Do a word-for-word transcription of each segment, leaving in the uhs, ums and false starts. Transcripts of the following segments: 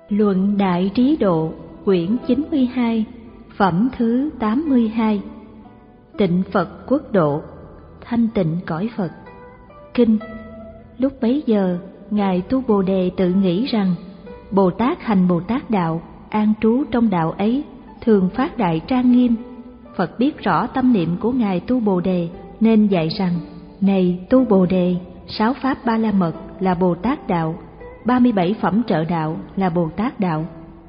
Luận Đại Trí Độ, quyển chín mươi hai, phẩm thứ tám mươi hai. Tịnh Phật Quốc Độ, thanh tịnh cõi Phật. Kinh. Lúc bấy giờ, Ngài Tu Bồ Đề tự nghĩ rằng, Bồ Tát hành Bồ Tát đạo, an trú trong đạo ấy, thường phát đại trang nghiêm. Phật biết rõ tâm niệm của Ngài Tu Bồ Đề, nên dạy rằng, này Tu Bồ Đề, sáu pháp ba la mật là Bồ Tát đạo, ba mươi bảy phẩm trợ đạo là Bồ Tát đạo,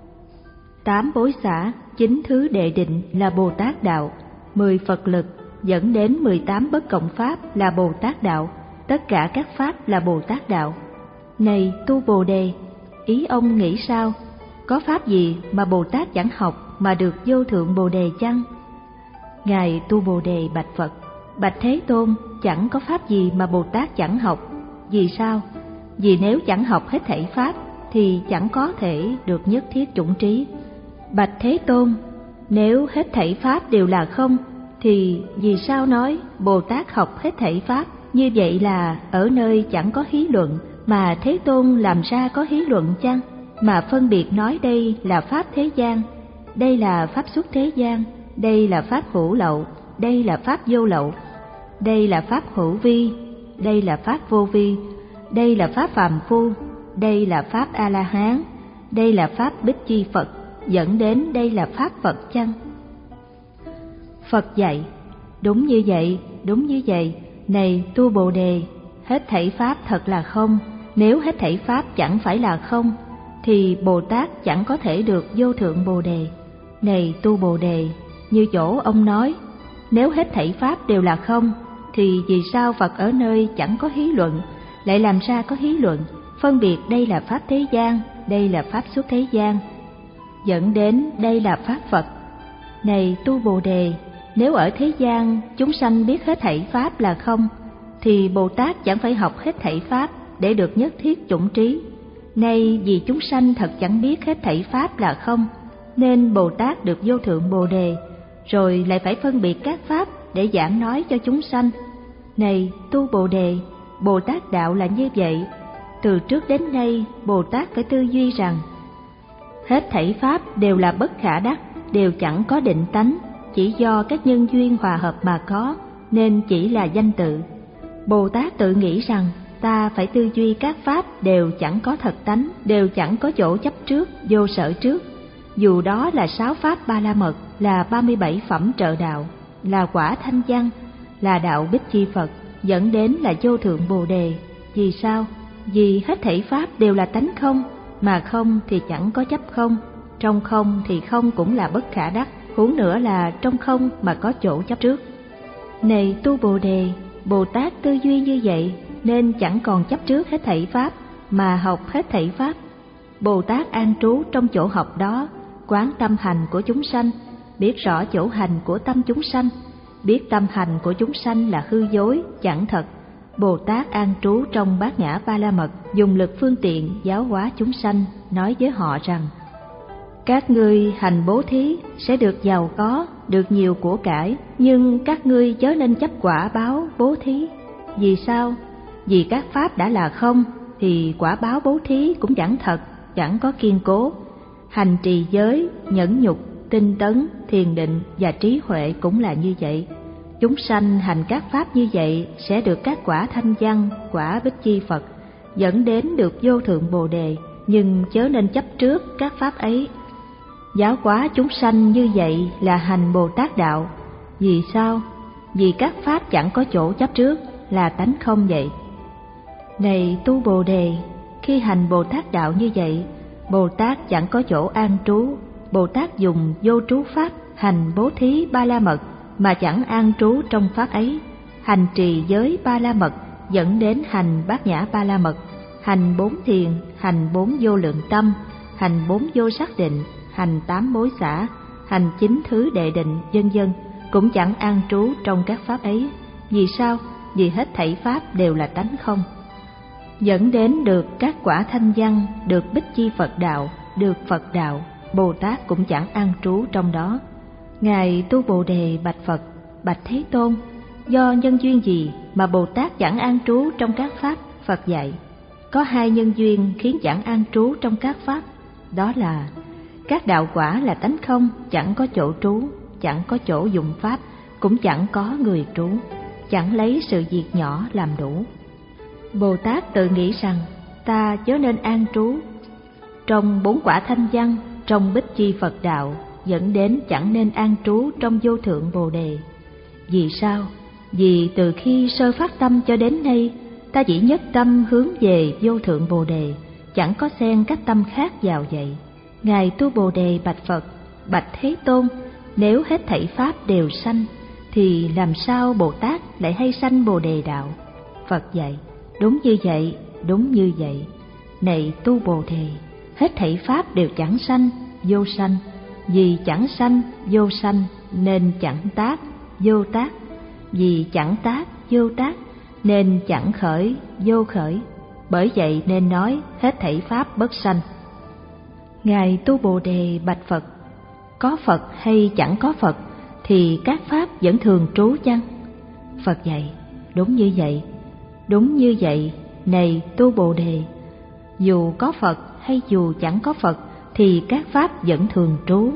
tám bối xả, chín thứ đệ định là Bồ Tát đạo, mười Phật lực dẫn đến mười tám bất cộng pháp là Bồ Tát đạo, tất cả các pháp là Bồ Tát đạo. Này Tu Bồ Đề, ý ông nghĩ sao? Có pháp gì mà Bồ Tát chẳng học mà được vô thượng Bồ Đề chăng? Ngài Tu Bồ Đề bạch Phật, bạch Thế Tôn, chẳng có pháp gì mà Bồ Tát chẳng học. Vì sao? Vì nếu chẳng học hết thảy pháp thì chẳng có thể được nhất thiết chủng trí. Bạch Thế Tôn, nếu hết thảy pháp đều là không, thì vì sao nói Bồ Tát học hết thảy pháp? Như vậy là ở nơi chẳng có hí luận, mà Thế Tôn làm ra có hí luận chăng? Mà phân biệt nói đây là pháp thế gian, đây là pháp xuất thế gian, đây là pháp hữu lậu, đây là pháp vô lậu, đây là pháp hữu vi, đây là pháp vô vi, đây là pháp phàm phu, đây là pháp A-la-hán, đây là pháp Bích Chi Phật, dẫn đến đây là pháp Phật chăng? Phật dạy, đúng như vậy, đúng như vậy, này Tu Bồ Đề, hết thảy pháp thật là không. Nếu hết thảy pháp chẳng phải là không, thì Bồ Tát chẳng có thể được vô thượng Bồ Đề. Này Tu Bồ Đề, như chỗ ông nói, nếu hết thảy pháp đều là không, thì vì sao Phật ở nơi chẳng có hí luận, lại làm ra có hí luận, phân biệt đây là pháp thế gian, đây là pháp xuất thế gian, dẫn đến đây là pháp Phật? Này Tu Bồ Đề, nếu ở thế gian chúng sanh biết hết thảy pháp là không, thì Bồ Tát chẳng phải học hết thảy pháp để được nhất thiết chủng trí. Nay vì chúng sanh thật chẳng biết hết thảy pháp là không, nên Bồ Tát được vô thượng Bồ Đề, rồi lại phải phân biệt các pháp để giảng nói cho chúng sanh. Này Tu Bồ Đề, Bồ Tát đạo là như vậy. Từ trước đến nay Bồ Tát phải tư duy rằng, hết thảy pháp đều là bất khả đắc, đều chẳng có định tánh, chỉ do các nhân duyên hòa hợp mà có, nên chỉ là danh tự. Bồ Tát tự nghĩ rằng, ta phải tư duy các pháp đều chẳng có thật tánh, đều chẳng có chỗ chấp trước, vô sở trước. Dù đó là sáu pháp ba la mật, là ba mươi bảy phẩm trợ đạo, là quả thanh văn, là đạo Bích Chi Phật, dẫn đến là vô thượng Bồ Đề. Vì sao? Vì hết thảy pháp đều là tánh không, mà không thì chẳng có chấp không, trong không thì không cũng là bất khả đắc, huống nữa là trong không mà có chỗ chấp trước. Này Tu Bồ Đề, Bồ Tát tư duy như vậy, nên chẳng còn chấp trước hết thảy pháp, mà học hết thảy pháp. Bồ Tát an trú trong chỗ học đó, quán tâm hành của chúng sanh, biết rõ chỗ hành của tâm chúng sanh, biết tâm hành của chúng sanh là hư dối, chẳng thật. Bồ Tát an trú trong bát nhã ba la mật, dùng lực phương tiện giáo hóa chúng sanh, nói với họ rằng, các ngươi hành bố thí sẽ được giàu có, được nhiều của cải, nhưng các ngươi chớ nên chấp quả báo bố thí. Vì sao? Vì các pháp đã là không, thì quả báo bố thí cũng chẳng thật, chẳng có kiên cố. Hành trì giới, nhẫn nhục, tinh tấn, thiền định và trí huệ cũng là như vậy. Chúng sanh hành các pháp như vậy sẽ được các quả thanh văn, quả Bích Chi Phật, dẫn đến được vô thượng Bồ Đề, nhưng chớ nên chấp trước các pháp ấy. Giáo hóa chúng sanh như vậy là hành Bồ Tát đạo. Vì sao? Vì các pháp chẳng có chỗ chấp trước, là tánh không vậy. Này Tu Bồ Đề, khi hành Bồ Tát đạo như vậy, Bồ Tát chẳng có chỗ an trú. Bồ Tát dùng vô trú pháp hành bố thí ba la mật, mà chẳng an trú trong pháp ấy. Hành trì giới ba la mật, dẫn đến hành bát nhã ba la mật, hành bốn thiền, hành bốn vô lượng tâm, hành bốn vô sắc định, hành tám bối xả, hành chín thứ đệ định, vân vân, cũng chẳng an trú trong các pháp ấy. Vì sao? Vì hết thảy pháp đều là tánh không, dẫn đến được các quả thanh văn, được Bích Chi Phật đạo, được Phật đạo. Bồ Tát cũng chẳng an trú trong đó. Ngài Tu Bồ Đề bạch Phật, bạch Thế Tôn, do nhân duyên gì mà Bồ Tát chẳng an trú trong các pháp? Phật dạy, có hai nhân duyên khiến chẳng an trú trong các pháp. đó là các đạo quả là tánh không, chẳng có chỗ trú, chẳng có chỗ dụng pháp, cũng chẳng có người trú, chẳng lấy sự việc nhỏ làm đủ. Bồ Tát tự nghĩ rằng ta chớ nên an trú trong bốn quả thanh văn, trong bích chi Phật đạo, dẫn đến chẳng nên an trú trong vô thượng Bồ Đề. Vì sao? Vì từ khi sơ phát tâm cho đến nay, ta chỉ nhất tâm hướng về vô thượng Bồ Đề, chẳng có xen các tâm khác vào vậy. Ngài Tu Bồ Đề bạch Phật: bạch Thế Tôn, nếu hết thảy pháp đều sanh, thì làm sao Bồ Tát lại hay sanh Bồ Đề đạo? Phật dạy: đúng như vậy, đúng như vậy. Này Tu Bồ Đề, hết thảy pháp đều chẳng sanh, vô sanh. Vì chẳng sanh, vô sanh, nên chẳng tác, vô tác. Vì chẳng tác, vô tác, nên chẳng khởi, vô khởi. Bởi vậy nên nói hết thảy pháp bất sanh. Ngài Tu Bồ Đề bạch Phật: có Phật hay chẳng có Phật, thì các pháp vẫn thường trú chăng? Phật dạy: đúng như vậy, đúng như vậy. Này Tu Bồ Đề, dù có Phật hay dù chẳng có Phật, thì các pháp vẫn thường trú.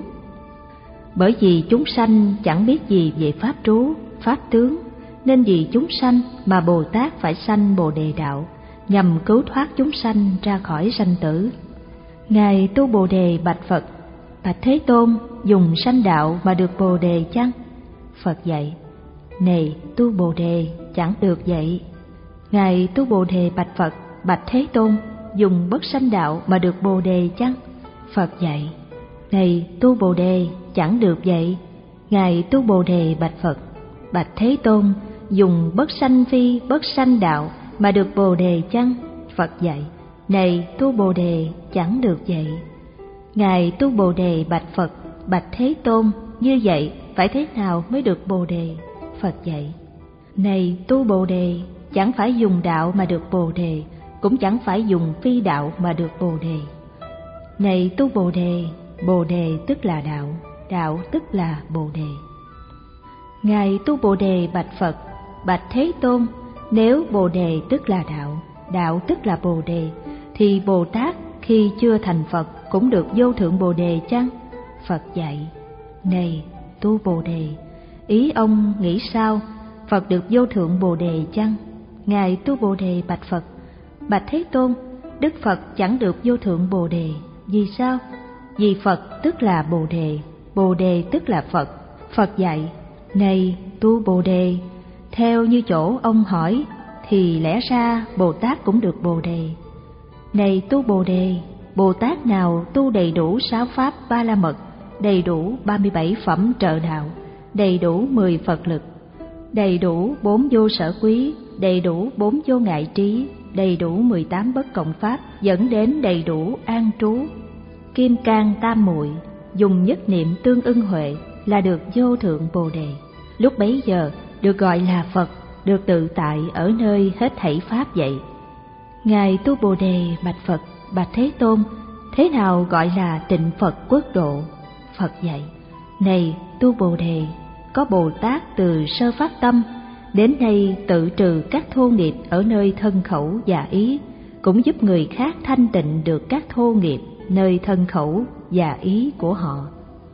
Bởi vì chúng sanh chẳng biết gì về pháp trú, pháp tướng, nên vì chúng sanh mà Bồ Tát phải sanh Bồ Đề đạo, nhằm cứu thoát chúng sanh ra khỏi sanh tử. Ngài Tu Bồ Đề bạch Phật: bạch Thế Tôn, dùng sanh đạo mà được Bồ Đề chăng? Phật dạy: này Tu Bồ Đề, chẳng được vậy. Ngài Tu Bồ Đề bạch Phật: bạch Thế Tôn, dùng bất sanh đạo mà được Bồ Đề chăng? Phật dạy: này Tu Bồ Đề, chẳng được vậy. Ngài Tu Bồ Đề bạch Phật: bạch Thế Tôn, dùng bất sanh phi bất sanh đạo mà được Bồ Đề chăng? Phật dạy: này Tu Bồ Đề, chẳng được vậy. Ngài Tu Bồ Đề bạch Phật: bạch Thế Tôn, như vậy phải thế nào mới được Bồ Đề? Phật dạy: này Tu Bồ Đề, chẳng phải dùng đạo mà được Bồ Đề, cũng chẳng phải dùng phi đạo mà được Bồ Đề. Này Tu Bồ Đề, Bồ Đề tức là đạo, đạo tức là Bồ Đề. Ngài Tu Bồ Đề bạch Phật: bạch Thế Tôn, nếu Bồ Đề tức là đạo, đạo tức là Bồ Đề, thì Bồ Tát khi chưa thành Phật cũng được vô thượng Bồ Đề chăng? Phật dạy: này Tu Bồ Đề, ý ông nghĩ sao? Phật được vô thượng Bồ Đề chăng? Ngài Tu Bồ Đề bạch Phật: bạch Thế Tôn, Đức Phật chẳng được vô thượng Bồ Đề. Vì sao? Vì Phật tức là Bồ Đề, Bồ Đề tức là Phật. Phật dạy: này Tu Bồ Đề, theo như chỗ ông hỏi, thì lẽ ra Bồ Tát cũng được Bồ Đề. Này Tu Bồ Đề, Bồ Tát nào tu đầy đủ sáu pháp ba la mật, đầy đủ ba mươi bảy phẩm trợ đạo, đầy đủ mười Phật lực, đầy đủ bốn vô sở quý, đầy đủ bốn vô ngại trí, đầy đủ mười tám bất cộng pháp, dẫn đến đầy đủ an trú, kim cang tam muội, dùng nhất niệm tương ưng huệ, là được vô thượng Bồ Đề. Lúc bấy giờ được gọi là Phật, được tự tại ở nơi hết thảy pháp vậy. Ngài Tu Bồ Đề bạch Phật: bạch Thế Tôn, thế nào gọi là tịnh Phật quốc độ? Phật dạy: này Tu Bồ Đề, có Bồ Tát từ sơ phát tâm đến nay tự trừ các thô nghiệp ở nơi thân khẩu và ý, cũng giúp người khác thanh tịnh được các thô nghiệp nơi thân khẩu và ý của họ.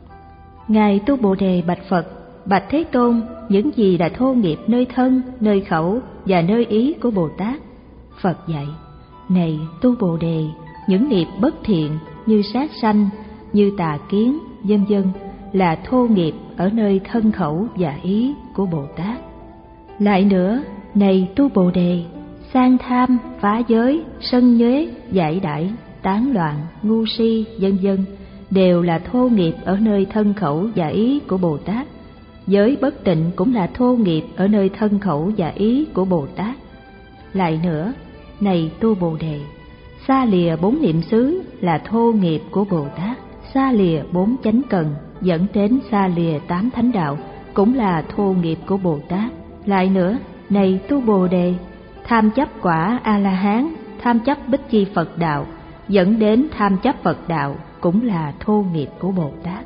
Ngài Tu Bồ Đề bạch Phật: bạch Thế Tôn, những gì là thô nghiệp nơi thân, nơi khẩu và nơi ý của Bồ Tát? Phật dạy: này Tu Bồ Đề, những nghiệp bất thiện như sát sanh, như tà kiến, vân vân là thô nghiệp ở nơi thân khẩu và ý của Bồ Tát. Lại nữa, này Tu Bồ Đề, sang tham, phá giới, sân nhuế, giải đãi, tán loạn, ngu si, vân vân đều là thô nghiệp ở nơi thân khẩu và ý của Bồ Tát. Giới bất tịnh cũng là thô nghiệp ở nơi thân khẩu và ý của Bồ Tát. Lại nữa, này Tu Bồ Đề, xa lìa bốn niệm xứ là thô nghiệp của Bồ Tát, xa lìa bốn chánh cần dẫn đến xa lìa tám thánh đạo cũng là thô nghiệp của Bồ Tát. Lại nữa, này Tu Bồ Đề, tham chấp quả A-la-hán, tham chấp bích chi Phật đạo dẫn đến tham chấp Phật đạo cũng là thô nghiệp của Bồ Tát.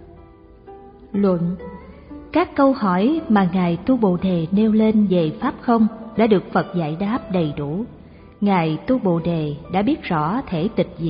Luận: các câu hỏi mà Ngài Tu Bồ Đề nêu lên về Pháp không đã được Phật giải đáp đầy đủ. Ngài Tu Bồ Đề đã biết rõ thể tịch diệt,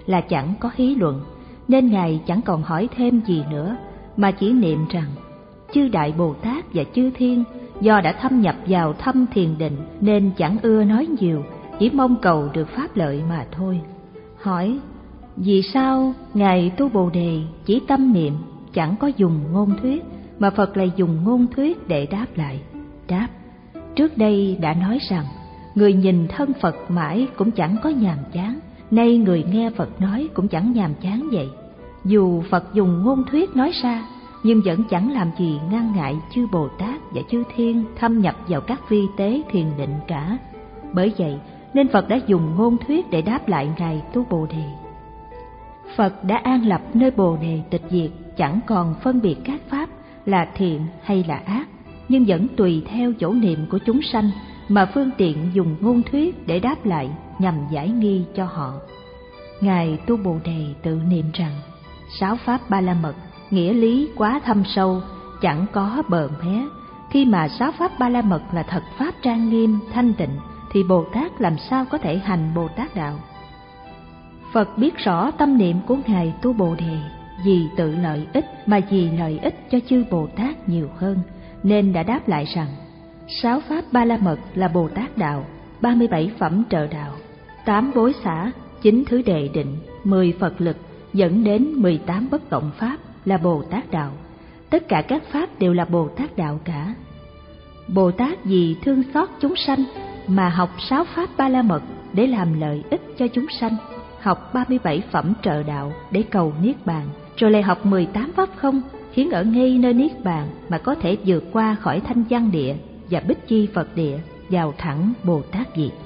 là chẳng có hí luận, nên Ngài chẳng còn hỏi thêm gì nữa, mà chỉ niệm rằng chư Đại Bồ Tát và chư Thiên do đã thâm nhập vào thâm thiền định nên chẳng ưa nói nhiều, chỉ mong cầu được pháp lợi mà thôi. Hỏi: vì sao Ngài tu Bồ Đề chỉ tâm niệm, chẳng có dùng ngôn thuyết, mà Phật lại dùng ngôn thuyết để đáp lại? Đáp: trước đây đã nói rằng người nhìn thân Phật mãi cũng chẳng có nhàm chán, nay người nghe Phật nói cũng chẳng nhàm chán vậy. Dù Phật dùng ngôn thuyết nói ra, nhưng vẫn chẳng làm gì ngăn ngại chư Bồ Tát và chư Thiên thâm nhập vào các vi tế thiền định cả. Bởi vậy nên Phật đã dùng ngôn thuyết để đáp lại Ngài tu Bồ Đề. Phật đã an lập nơi Bồ Đề tịch diệt, chẳng còn phân biệt các pháp là thiện hay là ác, nhưng vẫn tùy theo chỗ niệm của chúng sanh mà phương tiện dùng ngôn thuyết để đáp lại nhằm giải nghi cho họ. Ngài tu Bồ Đề tự niệm rằng sáu pháp Ba La Mật nghĩa lý quá thâm sâu, chẳng có bờ mé. Khi mà sáu pháp Ba La Mật là thật pháp trang nghiêm thanh tịnh, thì Bồ Tát làm sao có thể hành Bồ Tát đạo? Phật biết rõ tâm niệm của Ngài tu Bồ Đề vì tự lợi ích mà vì lợi ích cho chư Bồ Tát nhiều hơn, nên đã đáp lại rằng sáu pháp Ba La Mật là Bồ Tát đạo, ba mươi bảy phẩm trợ đạo, tám bối xả, chín thứ đệ định, mười Phật lực dẫn đến mười tám bất cộng pháp là Bồ Tát đạo. Tất cả các pháp đều là Bồ Tát đạo cả. Bồ Tát vì thương xót chúng sanh mà học sáu pháp Ba La Mật để làm lợi ích cho chúng sanh, học ba mươi bảy phẩm trợ đạo để cầu niết bàn, rồi lại học mười tám pháp không, khiến ở ngay nơi niết bàn mà có thể vượt qua khỏi thanh văn địa và bích chi Phật địa, vào thẳng Bồ Tát vị.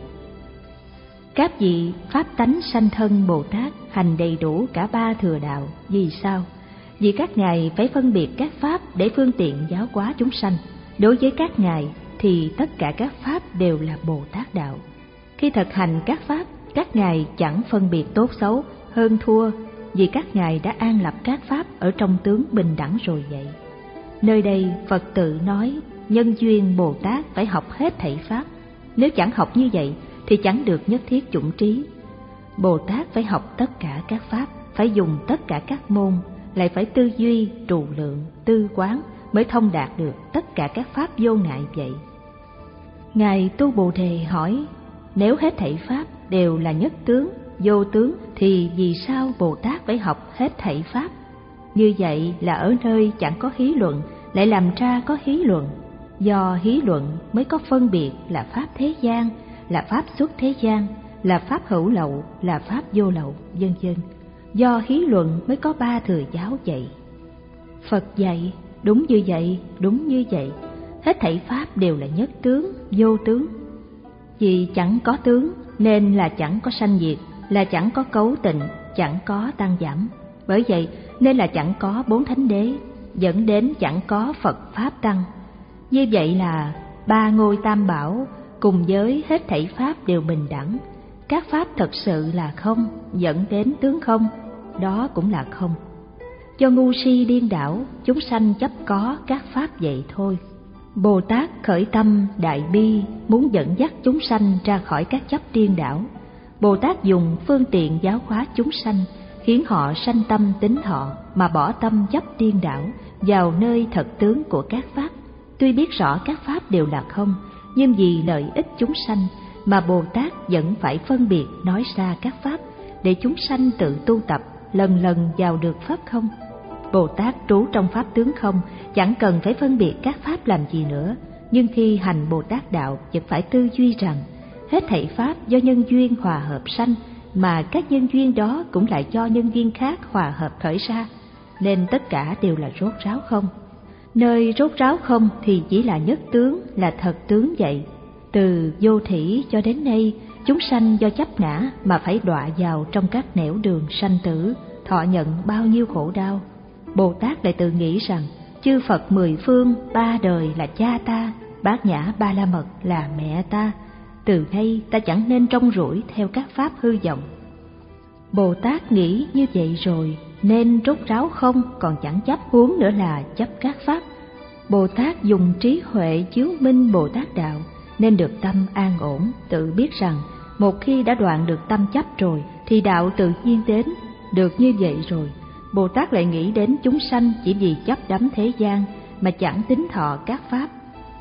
Các vị pháp tánh sanh thân Bồ Tát hành đầy đủ cả ba thừa đạo. Vì sao? Vì các ngài phải phân biệt các pháp để phương tiện giáo hóa chúng sanh. Đối với các ngài thì tất cả các pháp đều là Bồ Tát đạo. Khi thực hành các pháp, các ngài chẳng phân biệt tốt xấu, hơn thua, vì các ngài đã an lập các pháp ở trong tướng bình đẳng rồi vậy. Nơi đây Phật tự nói nhân duyên Bồ Tát phải học hết thảy pháp. Nếu chẳng học như vậy thì chẳng được nhất thiết chủng trí. Bồ Tát phải học tất cả các pháp, phải dùng tất cả các môn, lại phải tư duy, trụ lượng, tư quán mới thông đạt được tất cả các pháp vô ngại vậy. Ngài tu Bồ Đề hỏi: nếu hết thảy pháp đều là nhất tướng, vô tướng, thì vì sao Bồ Tát phải học hết thảy pháp? Như vậy là ở nơi chẳng có hí luận lại làm ra có hí luận. Do hí luận mới có phân biệt là pháp thế gian, là pháp xuất thế gian, là pháp hữu lậu, là pháp vô lậu, vân vân. Do hí luận mới có ba thừa giáo dạy. Phật dạy đúng như vậy, đúng như vậy. Hết thảy pháp đều là nhất tướng, vô tướng. Vì chẳng có tướng nên là chẳng có sanh diệt, là chẳng có cấu tịnh, chẳng có tăng giảm. Bởi vậy nên là chẳng có bốn thánh đế, dẫn đến chẳng có Phật pháp tăng. Như vậy là ba ngôi tam bảo cùng với hết thảy pháp đều bình đẳng. Các pháp thật sự là không, dẫn đến tướng không, đó cũng là không. Do ngu si điên đảo, chúng sanh chấp có các pháp vậy thôi. Bồ Tát khởi tâm đại bi, muốn dẫn dắt chúng sanh ra khỏi các chấp điên đảo. Bồ Tát dùng phương tiện giáo hóa chúng sanh, khiến họ sanh tâm tín thọ mà bỏ tâm chấp điên đảo vào nơi thật tướng của các pháp. Tuy biết rõ các pháp đều là không, nhưng vì lợi ích chúng sanh mà Bồ Tát vẫn phải phân biệt nói ra các pháp để chúng sanh tự tu tập, lần lần vào được pháp không. Bồ Tát trú trong pháp tướng không, chẳng cần phải phân biệt các pháp làm gì nữa. Nhưng khi hành Bồ Tát đạo vẫn phải tư duy rằng hết thảy pháp do nhân duyên hòa hợp sanh, mà các nhân duyên đó cũng lại do nhân duyên khác hòa hợp khởi ra, nên tất cả đều là rốt ráo không. Nơi rốt ráo không thì chỉ là nhất tướng, là thật tướng vậy. Từ vô thỉ cho đến nay, chúng sanh do chấp ngã mà phải đọa vào trong các nẻo đường sanh tử, thọ nhận bao nhiêu khổ đau. Bồ Tát lại tự nghĩ rằng chư Phật mười phương ba đời là cha ta, Bát Nhã Ba La Mật là mẹ ta. Từ nay ta chẳng nên trông rủi theo các pháp hư vọng. Bồ Tát nghĩ như vậy rồi nên rốt ráo không, còn chẳng chấp, huống nữa là chấp các pháp. Bồ Tát dùng trí huệ chiếu minh Bồ Tát đạo, nên được tâm an ổn, tự biết rằng một khi đã đoạn được tâm chấp rồi thì đạo tự nhiên đến. Được như vậy rồi, Bồ Tát lại nghĩ đến chúng sanh chỉ vì chấp đắm thế gian mà chẳng tín thọ các pháp.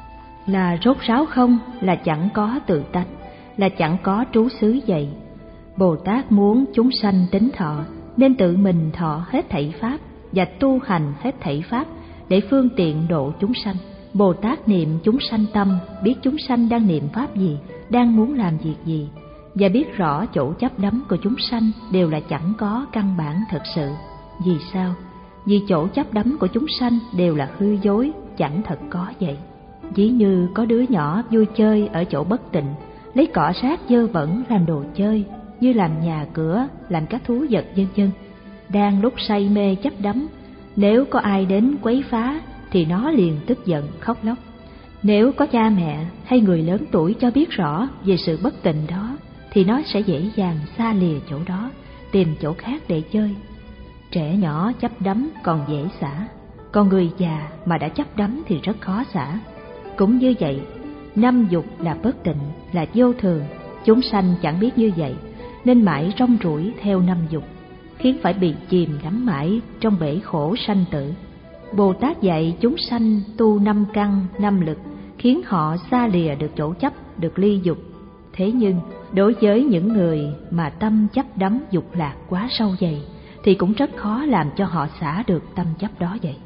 Là rốt ráo không, là chẳng có tự tánh, là chẳng có trú xứ vậy. Bồ Tát muốn chúng sanh tín thọ nên tự mình thọ hết thảy pháp và tu hành hết thảy pháp để phương tiện độ chúng sanh. Bồ Tát niệm chúng sanh tâm, biết chúng sanh đang niệm pháp gì, đang muốn làm việc gì, và biết rõ chỗ chấp đắm của chúng sanh đều là chẳng có căn bản thực sự. Vì sao? Vì chỗ chấp đắm của chúng sanh đều là hư dối, chẳng thật có vậy. Ví như có đứa nhỏ vui chơi ở chỗ bất tịnh, lấy cỏ rác dơ bẩn làm đồ chơi, như làm nhà cửa, làm các thú vật vân vân. Đang lúc say mê chấp đắm, nếu có ai đến quấy phá thì nó liền tức giận khóc lóc. Nếu có cha mẹ hay người lớn tuổi cho biết rõ về sự bất tịnh đó thì nó sẽ dễ dàng xa lìa chỗ đó, tìm chỗ khác để chơi. Trẻ nhỏ chấp đắm còn dễ xả, còn người già mà đã chấp đắm thì rất khó xả. Cũng như vậy, năm dục là bất tịnh, là vô thường. Chúng sanh chẳng biết như vậy nên mãi rong ruổi theo năm dục, khiến phải bị chìm đắm mãi trong bể khổ sanh tử. Bồ Tát dạy chúng sanh tu năm căn, năm lực, khiến họ xa lìa được chỗ chấp, được ly dục. Thế nhưng đối với những người mà tâm chấp đắm dục lạc quá sâu dày thì cũng rất khó làm cho họ xả được tâm chấp đó vậy.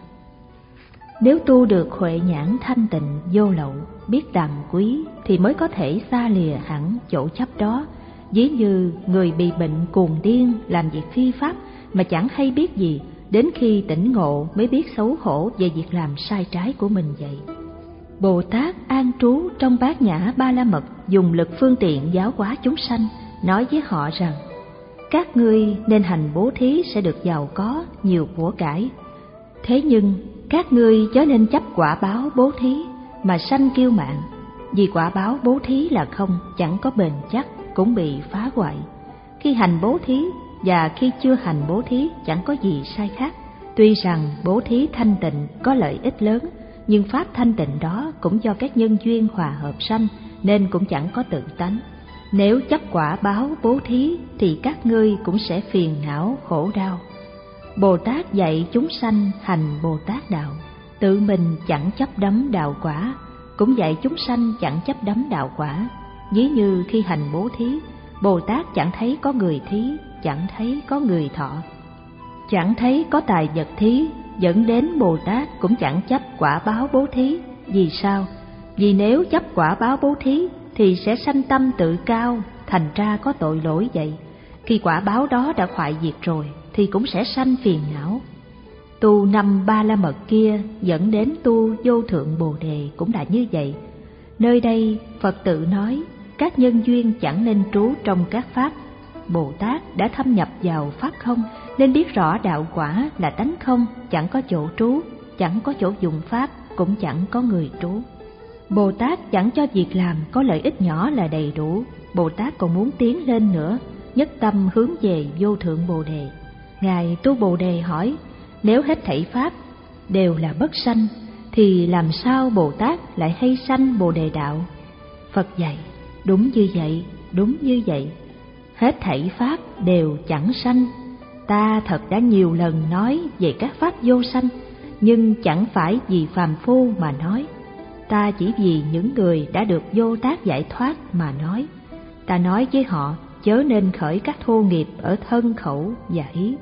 Nếu tu được huệ nhãn thanh tịnh vô lậu, biết tàm quý thì mới có thể xa lìa hẳn chỗ chấp đó. Ví như người bị bệnh cuồng điên làm việc phi pháp mà chẳng hay biết gì, đến khi tỉnh ngộ mới biết xấu hổ về việc làm sai trái của mình vậy. Bồ Tát an trú trong Bát Nhã Ba La Mật, dùng lực phương tiện giáo hóa chúng sanh, nói với họ rằng: các ngươi nên hành bố thí sẽ được giàu có, nhiều của cải. Thế nhưng các ngươi chớ nên chấp quả báo bố thí mà sanh kiêu mạn, vì quả báo bố thí là không, chẳng có bền chắc, cũng bị phá hoại. Khi hành bố thí và khi chưa hành bố thí chẳng có gì sai khác. Tuy rằng bố thí thanh tịnh có lợi ích lớn, nhưng pháp thanh tịnh đó cũng do các nhân duyên hòa hợp sanh, nên cũng chẳng có tự tánh. Nếu chấp quả báo bố thí thì các ngươi cũng sẽ phiền não khổ đau. Bồ Tát dạy chúng sanh hành Bồ Tát đạo, tự mình chẳng chấp đắm đạo quả, cũng dạy chúng sanh chẳng chấp đắm đạo quả. Ví như khi hành bố thí, Bồ Tát chẳng thấy có người thí, chẳng thấy có người thọ, chẳng thấy có tài vật thí, dẫn đến Bồ Tát cũng chẳng chấp quả báo bố thí. Vì sao? Vì nếu chấp quả báo bố thí thì sẽ sanh tâm tự cao, thành ra có tội lỗi vậy. Khi quả báo đó đã hoại diệt rồi thì cũng sẽ sanh phiền não. Tu năm ba la mật kia dẫn đến tu vô thượng bồ đề cũng là như vậy. Nơi đây Phật tự nói các nhân duyên chẳng nên trú trong các pháp. Bồ Tát đã thâm nhập vào pháp không nên biết rõ đạo quả là tánh không, chẳng có chỗ trú, chẳng có chỗ dùng pháp, cũng chẳng có người trú. Bồ Tát chẳng cho việc làm có lợi ích nhỏ là đầy đủ. Bồ Tát còn muốn tiến lên nữa, nhất tâm hướng về vô thượng bồ đề. Ngài tu bồ đề hỏi: nếu hết thảy pháp đều là bất sanh thì làm sao Bồ Tát lại hay sanh bồ đề đạo? Phật dạy: đúng như vậy, đúng như vậy. Hết thảy pháp đều chẳng sanh. Ta thật đã nhiều lần nói về các pháp vô sanh, nhưng chẳng phải vì phàm phu mà nói. Ta chỉ vì những người đã được vô tác giải thoát mà nói. Ta nói với họ chớ nên khởi các thô nghiệp ở thân khẩu và ý.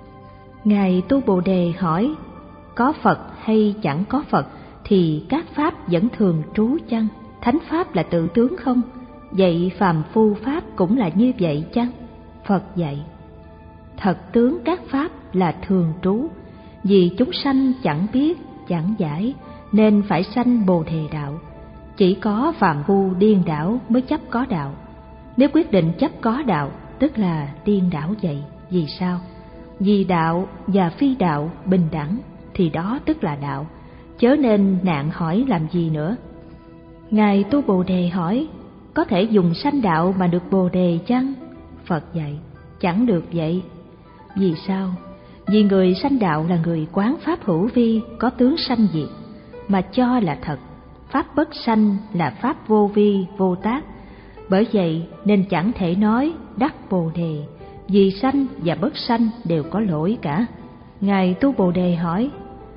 Ngài tu bồ đề hỏi: có Phật hay chẳng có Phật thì các pháp vẫn thường trú chăng? Thánh pháp là tự tướng không? Vậy phàm phu pháp cũng là như vậy chăng? Phật dạy: thật tướng các pháp là thường trú, vì chúng sanh chẳng biết, chẳng giải, nên phải sanh bồ đề đạo. Chỉ có phàm phu điên đảo mới chấp có đạo. Nếu quyết định chấp có đạo, tức là điên đảo vậy. Vì sao? Vì đạo và phi đạo bình đẳng, thì đó tức là đạo. Chớ nên nạn hỏi làm gì nữa. Ngài tu bồ đề hỏi: có thể dùng sanh đạo mà được bồ đề chăng? Phật dạy: chẳng được vậy. Vì sao? Vì người sanh đạo là người quán pháp hữu vi, có tướng sanh diệt, mà cho là thật. Pháp bất sanh là pháp vô vi, vô tác. Bởi vậy nên chẳng thể nói đắc bồ đề, vì sanh và bất sanh đều có lỗi cả. Ngài Tu Bồ Đề hỏi: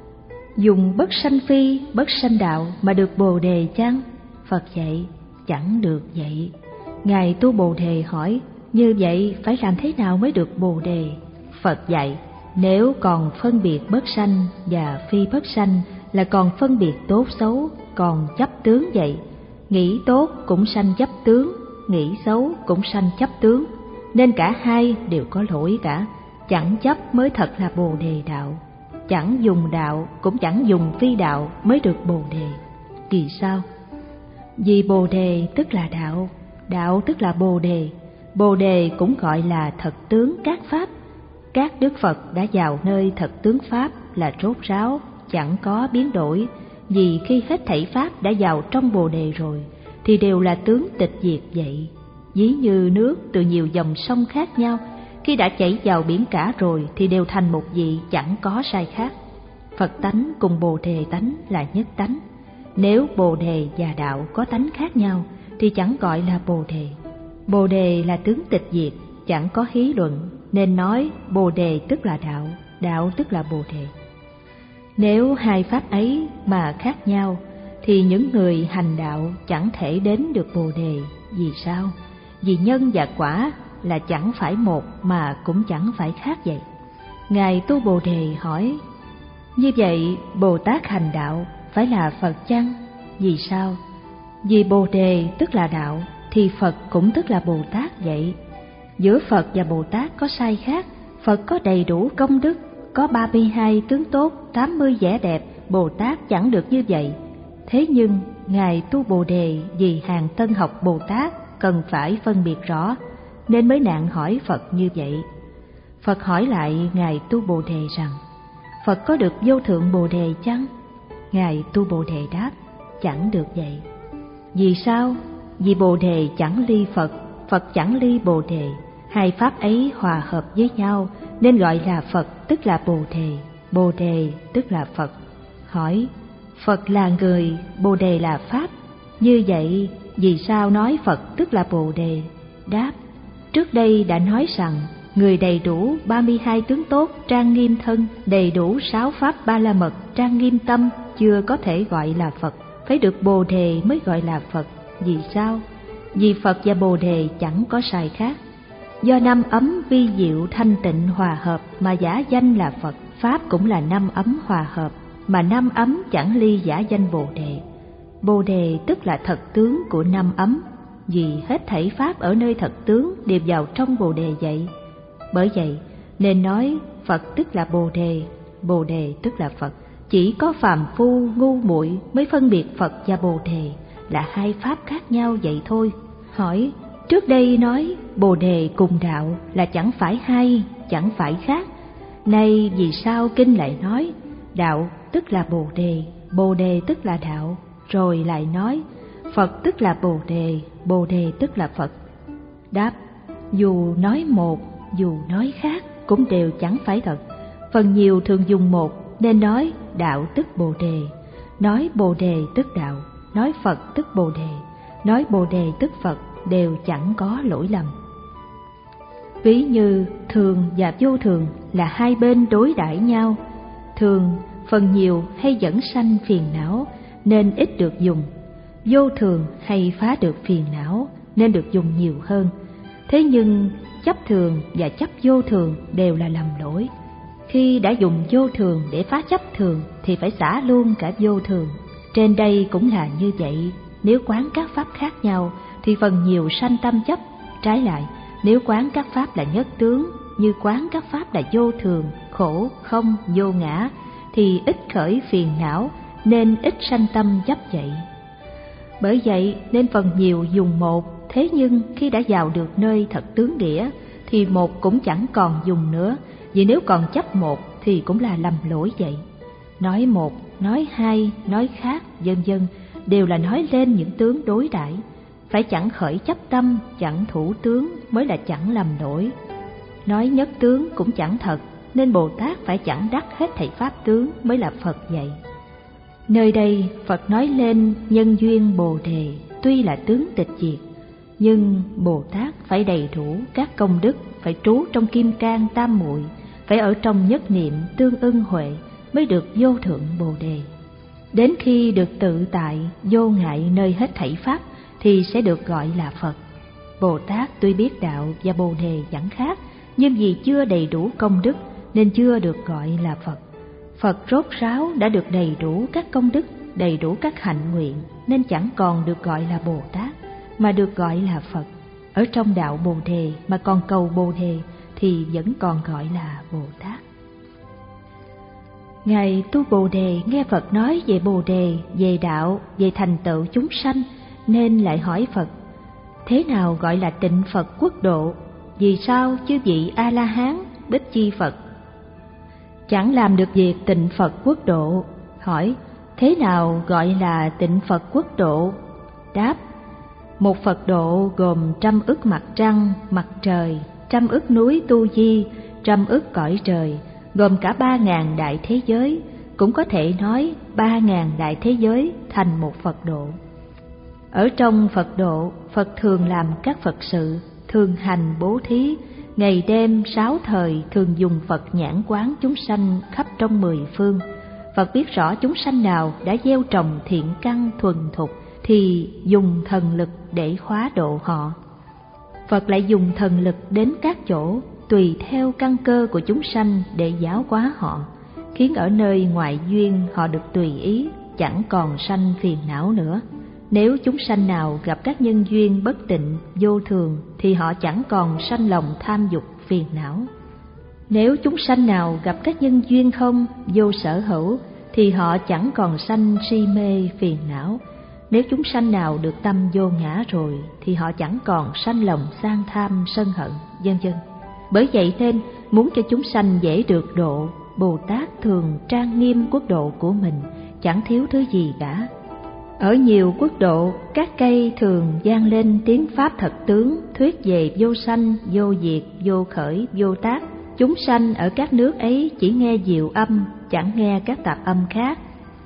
dùng bất sanh phi, bất sanh đạo mà được Bồ Đề chăng? Phật dạy: chẳng được vậy. Ngài Tu Bồ Đề hỏi: như vậy phải làm thế nào mới được Bồ Đề? Phật dạy: nếu còn phân biệt bất sanh và phi bất sanh là còn phân biệt tốt xấu, còn chấp tướng vậy. Nghĩ tốt cũng sanh chấp tướng, nghĩ xấu cũng sanh chấp tướng, nên cả hai đều có lỗi cả. Chẳng chấp mới thật là Bồ Đề đạo. Chẳng dùng đạo cũng chẳng dùng phi đạo mới được Bồ Đề. Vì sao? Vì Bồ Đề tức là đạo, đạo tức là Bồ Đề. Bồ Đề cũng gọi là thật tướng các pháp. Các Đức Phật đã vào nơi thật tướng pháp là rốt ráo, chẳng có biến đổi. Vì khi hết thảy pháp đã vào trong Bồ Đề rồi thì đều là tướng tịch diệt vậy. Ví như nước từ nhiều dòng sông khác nhau, khi đã chảy vào biển cả rồi thì đều thành một vị, chẳng có sai khác. Phật tánh cùng Bồ Đề tánh là nhất tánh. Nếu Bồ Đề và đạo có tánh khác nhau thì chẳng gọi là Bồ Đề. Bồ Đề là tướng tịch diệt, chẳng có hí luận, nên nói Bồ Đề tức là đạo, đạo tức là Bồ Đề. Nếu hai pháp ấy mà khác nhau thì những người hành đạo chẳng thể đến được Bồ Đề. Vì sao? Vì nhân và quả là chẳng phải một mà cũng chẳng phải khác vậy. Ngài Tu Bồ Đề hỏi: như vậy Bồ Tát hành đạo phải là Phật chăng? Vì sao? Vì Bồ Đề tức là đạo thì Phật cũng tức là Bồ Tát vậy. Giữa Phật và Bồ Tát có sai khác. Phật có đầy đủ công đức, có ba mươi hai tướng tốt, tám mươi vẻ đẹp. Bồ Tát chẳng được như vậy. Thế nhưng Ngài Tu Bồ Đề vì hàng tân học Bồ Tát cần phải phân biệt rõ, nên mới nạn hỏi Phật như vậy. Phật hỏi lại Ngài Tu Bồ Đề rằng: Phật có được vô thượng Bồ Đề chăng? Ngài Tu Bồ Đề đáp: chẳng được vậy. Vì sao? Vì Bồ Đề chẳng ly Phật, Phật chẳng ly Bồ Đề. Hai pháp ấy hòa hợp với nhau nên gọi là Phật tức là Bồ Đề, Bồ Đề tức là Phật. Hỏi: Phật là người, Bồ Đề là pháp. Như vậy vì sao nói Phật tức là Bồ Đề? Đáp: trước đây đã nói rằng người đầy đủ ba mươi hai tướng tốt trang nghiêm thân, đầy đủ sáu pháp ba la mật trang nghiêm tâm, chưa có thể gọi là Phật. Phải được Bồ Đề mới gọi là Phật. Vì sao? Vì Phật và Bồ Đề chẳng có sai khác. Do năm ấm vi diệu thanh tịnh hòa hợp mà giả danh là Phật. Pháp cũng là năm ấm hòa hợp, mà năm ấm chẳng ly giả danh Bồ Đề. Bồ Đề tức là thật tướng của năm ấm, vì hết thảy pháp ở nơi thật tướng đều vào trong Bồ Đề vậy. Bởi vậy nên nói Phật tức là Bồ Đề, Bồ Đề tức là Phật. Chỉ có phàm phu ngu muội mới phân biệt Phật và Bồ Đề là hai pháp khác nhau vậy thôi. Hỏi: trước đây nói Bồ Đề cùng đạo là chẳng phải hai, chẳng phải khác. Nay vì sao kinh lại nói đạo tức là Bồ Đề, Bồ Đề tức là đạo, rồi lại nói Phật tức là Bồ Đề, Bồ Đề tức là Phật? Đáp: dù nói một, dù nói khác cũng đều chẳng phải thật. Phần nhiều thường dùng một nên nói đạo tức Bồ Đề, nói Bồ Đề tức đạo, nói Phật tức Bồ Đề, nói Bồ Đề tức Phật, đều chẳng có lỗi lầm. Ví như thường và vô thường là hai bên đối đãi nhau. Thường phần nhiều hay dẫn sanh phiền não nên ít được dùng, vô thường hay phá được phiền não nên được dùng nhiều hơn. Thế nhưng chấp thường và chấp vô thường đều là lầm lỗi. Khi đã dùng vô thường để phá chấp thường thì phải xả luôn cả vô thường. Trên đây cũng là như vậy. Nếu quán các pháp khác nhau thì phần nhiều sanh tâm chấp. Trái lại, nếu quán các pháp là nhất tướng, như quán các pháp là vô thường, khổ, không, vô ngã, thì ít khởi phiền não nên ít sanh tâm chấp vậy. Bởi vậy nên phần nhiều dùng một, thế nhưng khi đã vào được nơi thật tướng nghĩa thì một cũng chẳng còn dùng nữa. Vì nếu còn chấp một thì cũng là lầm lỗi vậy. Nói một, nói hai, nói khác, vân vân đều là nói lên những tướng đối đãi. Phải chẳng khởi chấp tâm, chẳng thủ tướng mới là chẳng lầm lỗi. Nói nhất tướng cũng chẳng thật, nên Bồ Tát phải chẳng đắc hết thảy pháp tướng mới là Phật vậy. Nơi đây Phật nói lên nhân duyên Bồ Đề tuy là tướng tịch diệt, nhưng Bồ Tát phải đầy đủ các công đức phải trú trong kim cang tam muội, phải ở trong nhất niệm tương ưng huệ mới được vô thượng Bồ đề. Đến khi được tự tại, vô ngại nơi hết thảy pháp thì sẽ được gọi là Phật. Bồ Tát tuy biết đạo và Bồ đề chẳng khác, nhưng vì chưa đầy đủ công đức nên chưa được gọi là Phật. Phật rốt ráo đã được đầy đủ các công đức, đầy đủ các hạnh nguyện nên chẳng còn được gọi là Bồ Tát mà được gọi là Phật. Ở trong đạo Bồ đề mà còn cầu Bồ đề thì vẫn còn gọi là Bồ Tát. Ngài tu Bồ đề nghe Phật nói về Bồ đề, về đạo, về thành tựu chúng sanh nên lại hỏi Phật: thế nào gọi là tịnh Phật quốc độ? Vì sao chư vị A-la-hán Bích Chi Phật chẳng làm được việc tịnh Phật quốc độ? Hỏi: thế nào gọi là tịnh Phật quốc độ? Đáp: một Phật độ gồm trăm ức mặt trăng, mặt trời, trăm ức núi tu di, trăm ức cõi trời, gồm cả ba ngàn đại thế giới, cũng có thể nói ba ngàn đại thế giới thành một Phật độ. Ở trong Phật độ, Phật thường làm các Phật sự, thường hành bố thí, ngày đêm sáu thời thường dùng Phật nhãn quán chúng sanh khắp trong mười phương. Phật biết rõ chúng sanh nào đã gieo trồng thiện căn thuần thục thì dùng thần lực để khóa độ họ. Phật lại dùng thần lực đến các chỗ tùy theo căn cơ của chúng sanh để giáo hóa họ, khiến ở nơi ngoại duyên họ được tùy ý, chẳng còn sanh phiền não nữa. Nếu chúng sanh nào gặp các nhân duyên bất tịnh, vô thường thì họ chẳng còn sanh lòng tham dục phiền não. Nếu chúng sanh nào gặp các nhân duyên không, vô sở hữu thì họ chẳng còn sanh si mê phiền não. Nếu chúng sanh nào được tâm vô ngã rồi thì họ chẳng còn sanh lòng sang tham sân hận, vân vân. Bởi vậy nên muốn cho chúng sanh dễ được độ, Bồ Tát thường trang nghiêm quốc độ của mình, chẳng thiếu thứ gì cả. Ở nhiều quốc độ, các cây thường vang lên tiếng Pháp thật tướng, thuyết về vô sanh, vô diệt, vô khởi, vô tác. Chúng sanh ở các nước ấy chỉ nghe diệu âm, chẳng nghe các tạp âm khác.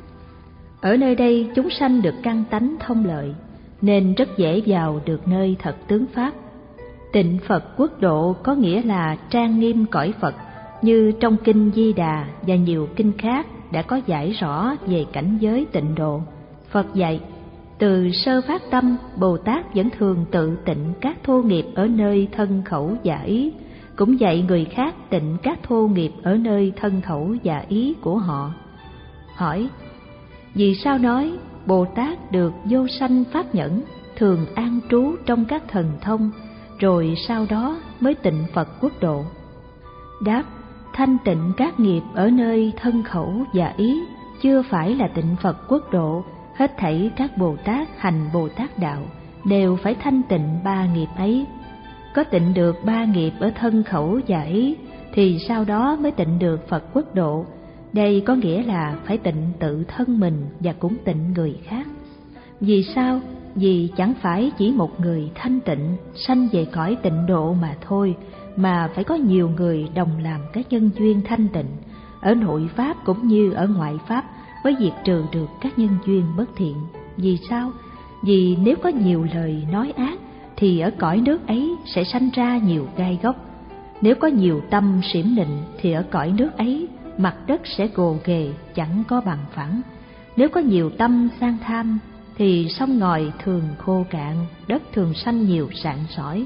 Ở nơi đây chúng sanh được căn tánh thông lợi, nên rất dễ vào được nơi thật tướng Pháp. Tịnh Phật quốc độ có nghĩa là trang nghiêm cõi Phật, như trong Kinh Di Đà và nhiều kinh khác đã có giải rõ về cảnh giới tịnh độ. Phật dạy, từ sơ phát tâm, Bồ Tát vẫn thường tự tịnh các thô nghiệp ở nơi thân khẩu và ý, cũng dạy người khác tịnh các thô nghiệp ở nơi thân khẩu và ý của họ. Hỏi, vì sao nói Bồ Tát được vô sanh pháp nhẫn, thường an trú trong các thần thông, rồi sau đó mới tịnh Phật quốc độ? Đáp, thanh tịnh các nghiệp ở nơi thân khẩu và ý chưa phải là tịnh Phật quốc độ. Hết thảy các Bồ Tát hành Bồ Tát đạo đều phải thanh tịnh ba nghiệp ấy. Có tịnh được ba nghiệp ở thân khẩu và ý thì sau đó mới tịnh được Phật quốc độ. Đây có nghĩa là phải tịnh tự thân mình và cũng tịnh người khác. Vì sao? Vì chẳng phải chỉ một người thanh tịnh sanh về cõi tịnh độ mà thôi, mà phải có nhiều người đồng làm các nhân duyên thanh tịnh, ở nội pháp cũng như ở ngoại pháp, mới diệt trừ được các nhân duyên bất thiện. Vì sao? Vì nếu có nhiều lời nói ác thì ở cõi nước ấy sẽ sanh ra nhiều gai góc. Nếu có nhiều tâm xỉm nịnh thì ở cõi nước ấy mặt đất sẽ gồ ghề, chẳng có bằng phẳng. Nếu có nhiều tâm sang tham thì sông ngòi thường khô cạn, đất thường sanh nhiều sạn sỏi.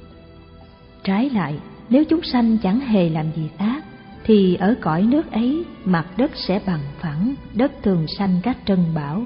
Trái lại, nếu chúng sanh chẳng hề làm gì ác thì ở cõi nước ấy mặt đất sẽ bằng phẳng, đất thường sanh các trân bảo.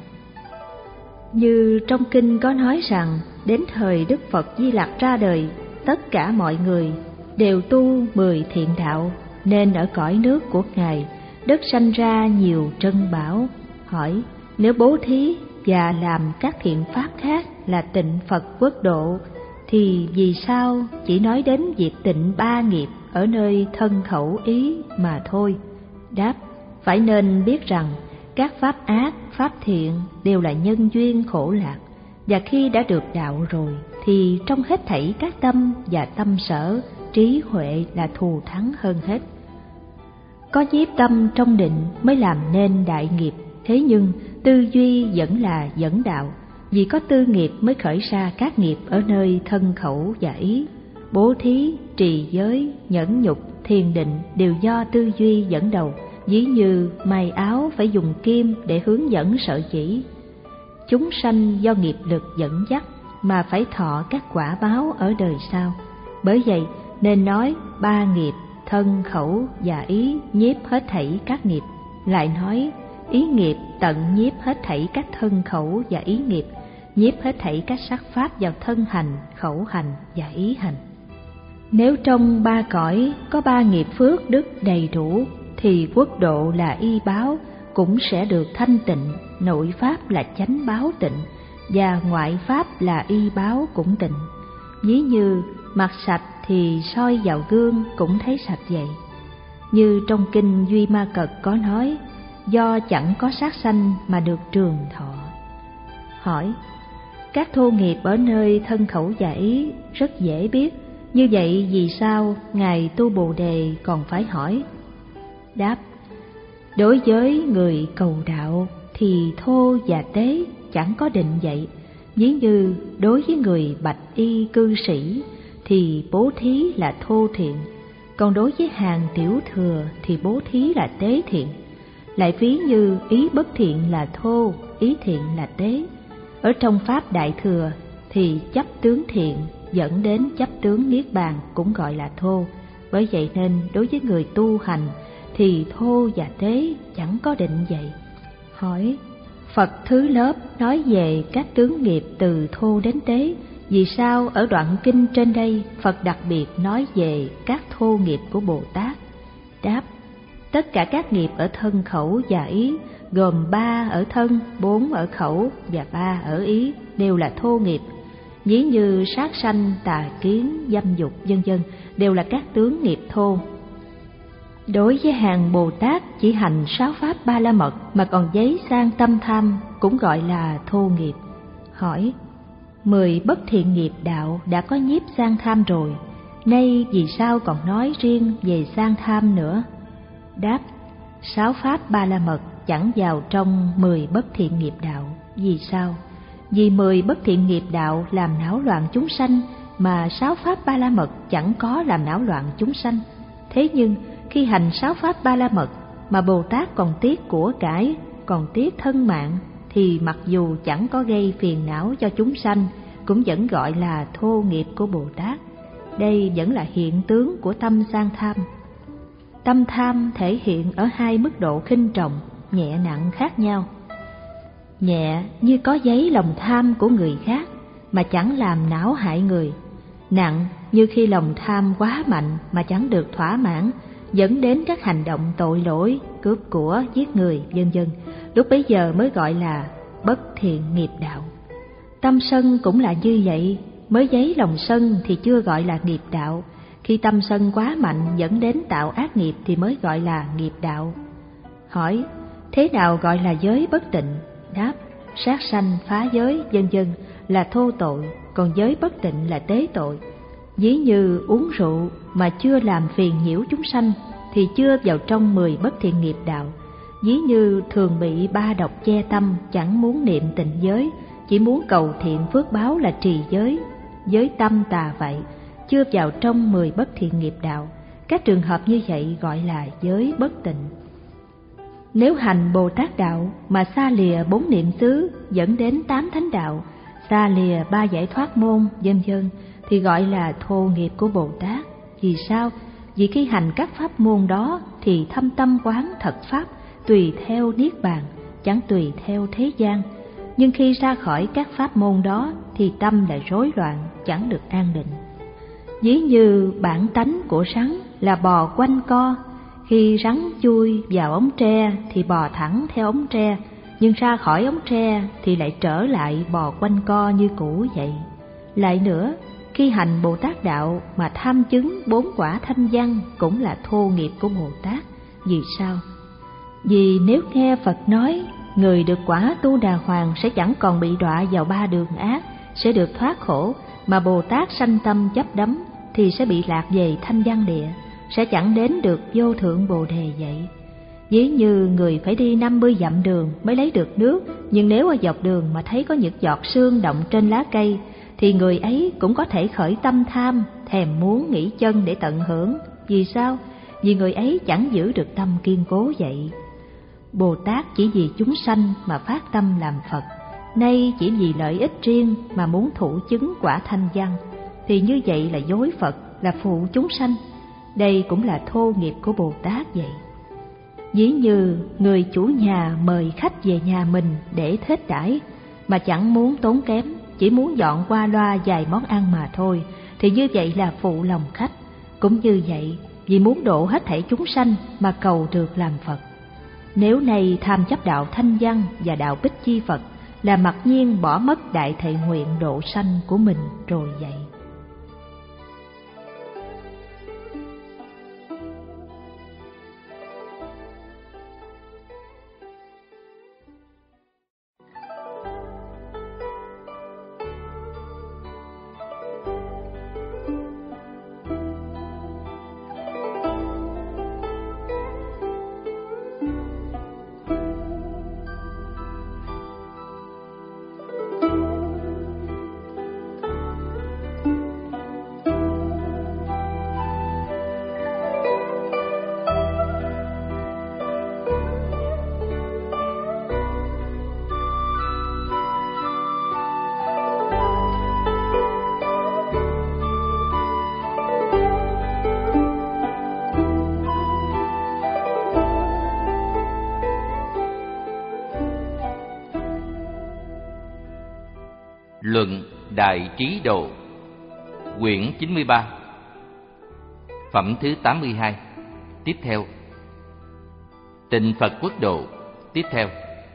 Như trong kinh có nói rằng, đến thời Đức Phật Di Lặc ra đời, tất cả mọi người đều tu mười thiện đạo, nên ở cõi nước của Ngài, đất sanh ra nhiều trân bảo. Hỏi, nếu bố thí và làm các thiện pháp khác là tịnh Phật quốc độ, thì vì sao chỉ nói đến việc tịnh ba nghiệp ở nơi thân khẩu ý mà thôi? Đáp, phải nên biết rằng các pháp ác, pháp thiện đều là nhân duyên khổ lạc, và khi đã được đạo rồi thì trong hết thảy các tâm và tâm sở, trí huệ là thù thắng hơn hết. Có nhiếp tâm trong định mới làm nên đại nghiệp, thế nhưng tư duy vẫn là dẫn đạo, vì có tư nghiệp mới khởi ra các nghiệp ở nơi thân khẩu và ý. bố thí, trì giới, nhẫn nhục, thiền định đều do tư duy dẫn đầu. Ví như may áo phải dùng kim để hướng dẫn sợi chỉ. Chúng sanh do nghiệp lực dẫn dắt mà phải thọ các quả báo ở đời sau. Bởi vậy nên nói ba nghiệp thân, khẩu và ý nhiếp hết thảy các nghiệp. Lại nói ý nghiệp tận nhiếp hết thảy các thân khẩu và ý nghiệp, nhiếp hết thảy các sắc pháp vào thân hành, khẩu hành và ý hành. Nếu trong ba cõi có ba nghiệp phước đức đầy đủ, thì quốc độ là y báo cũng sẽ được thanh tịnh, nội pháp là chánh báo tịnh, và ngoại pháp là y báo cũng tịnh. Ví như mặt sạch thì soi vào gương cũng thấy sạch vậy. Như trong kinh Duy Ma Cật có nói, do chẳng có sát sanh mà được trường thọ. Hỏi, các thô nghiệp ở nơi thân khẩu và ý rất dễ biết, như vậy vì sao Ngài Tu Bồ Đề còn phải hỏi? Đáp, đối với người cầu đạo thì thô và tế chẳng có định vậy. Ví như đối với người bạch y cư sĩ thì bố thí là thô thiện, còn đối với hàng tiểu thừa thì bố thí là tế thiện. Lại ví như ý bất thiện là thô, ý thiện là tế. Ở trong pháp đại thừa thì chấp tướng thiện dẫn đến chấp tướng niết bàn cũng gọi là thô. Bởi vậy nên đối với người tu hành thì thô và tế chẳng có định vậy. Hỏi, Phật thứ lớp nói về các tướng nghiệp từ thô đến tế, vì sao ở đoạn kinh trên đây Phật đặc biệt nói về các thô nghiệp của Bồ Tát? Đáp, tất cả các nghiệp ở thân khẩu và ý, gồm ba ở thân, bốn ở khẩu và ba ở ý, đều là thô nghiệp. Ví như sát sanh, tà kiến, dâm dục vân vân đều là các tướng nghiệp thô. Đối với hàng Bồ Tát chỉ hành sáu pháp ba la mật mà còn dấy sang tâm tham cũng gọi là thô nghiệp. Hỏi, mười bất thiện nghiệp đạo đã có nhiếp sang tham rồi, nay vì sao còn nói riêng về sang tham nữa? Đáp, sáu pháp ba la mật chẳng vào trong mười bất thiện nghiệp đạo. Vì sao? Vì mười bất thiện nghiệp đạo làm náo loạn chúng sanh, mà sáu pháp ba la mật chẳng có làm náo loạn chúng sanh. Thế nhưng khi hành sáu pháp ba la mật mà Bồ Tát còn tiếc của cải, còn tiếc thân mạng, thì mặc dù chẳng có gây phiền não cho chúng sanh, cũng vẫn gọi là thô nghiệp của Bồ Tát. Đây vẫn là hiện tướng của tâm sang tham. Tâm tham thể hiện ở hai mức độ khinh trọng, nhẹ nặng khác nhau. Nhẹ như có giấy lòng tham của người khác mà chẳng làm não hại người. Nặng như khi lòng tham quá mạnh mà chẳng được thỏa mãn, dẫn đến các hành động tội lỗi, cướp của, giết người, vân vân. Lúc bấy giờ mới gọi là bất thiện nghiệp đạo. Tâm sân cũng là như vậy, mới giấy lòng sân thì chưa gọi là nghiệp đạo. Khi tâm sân quá mạnh dẫn đến tạo ác nghiệp thì mới gọi là nghiệp đạo. Hỏi, thế nào gọi là giới bất tịnh? Đáp, sát sanh, phá giới, vân vân là thô tội, còn giới bất tịnh là tế tội. Ví như uống rượu mà chưa làm phiền nhiễu chúng sanh thì chưa vào trong mười bất thiện nghiệp đạo. Ví như thường bị ba độc che tâm, chẳng muốn niệm tịnh giới, chỉ muốn cầu thiện phước báo là trì giới, giới tâm tà vậy, chưa vào trong mười bất thiện nghiệp đạo. Các trường hợp như vậy gọi là giới bất tịnh. Nếu hành Bồ Tát đạo mà xa lìa bốn niệm xứ dẫn đến tám thánh đạo, xa lìa ba giải thoát môn, vân vân thì gọi là thô nghiệp của Bồ Tát. Vì sao? Vì khi hành các pháp môn đó thì thâm tâm quán thật pháp, tùy theo niết bàn, chẳng tùy theo thế gian. Nhưng khi ra khỏi các pháp môn đó thì tâm lại rối loạn, chẳng được an định. Ví như bản tánh của rắn là bò quanh co, khi rắn chui vào ống tre thì bò thẳng theo ống tre, nhưng ra khỏi ống tre thì lại trở lại bò quanh co như cũ vậy. Lại nữa, khi hành Bồ Tát đạo mà tham chứng bốn quả thanh văn cũng là thô nghiệp của Bồ Tát. Vì sao? Vì nếu nghe Phật nói người được quả Tu Đà Hoàng sẽ chẳng còn bị đọa vào ba đường ác, sẽ được thoát khổ, mà Bồ Tát sanh tâm chấp đắm thì sẽ bị lạc về thanh văn địa, sẽ chẳng đến được vô thượng Bồ Đề vậy. Ví như người phải đi năm mươi dặm đường mới lấy được nước, nhưng nếu ở dọc đường mà thấy có những giọt sương động trên lá cây thì người ấy cũng có thể khởi tâm tham, thèm muốn nghĩ chân để tận hưởng. Vì sao? Vì người ấy chẳng giữ được tâm kiên cố vậy. Bồ Tát chỉ vì chúng sanh mà phát tâm làm Phật, nay chỉ vì lợi ích riêng mà muốn thụ chứng quả thanh văn, thì như vậy là dối Phật, là phụ chúng sanh. Đây cũng là thô nghiệp của Bồ Tát vậy. Ví như người chủ nhà mời khách về nhà mình để thết đãi, mà chẳng muốn tốn kém, chỉ muốn dọn qua loa vài món ăn mà thôi, thì như vậy là phụ lòng khách. Cũng như vậy, vì muốn độ hết thảy chúng sanh mà cầu được làm Phật. Nếu nay tham chấp đạo thanh văn và đạo bích chi Phật, là mặc nhiên bỏ mất đại thệ nguyện độ sanh của mình rồi vậy. Luận Đại Trí Độ, quyển chín mươi ba, phẩm thứ tám mươi hai. Tiếp theo. Tịnh Phật Quốc Độ. Tiếp theo.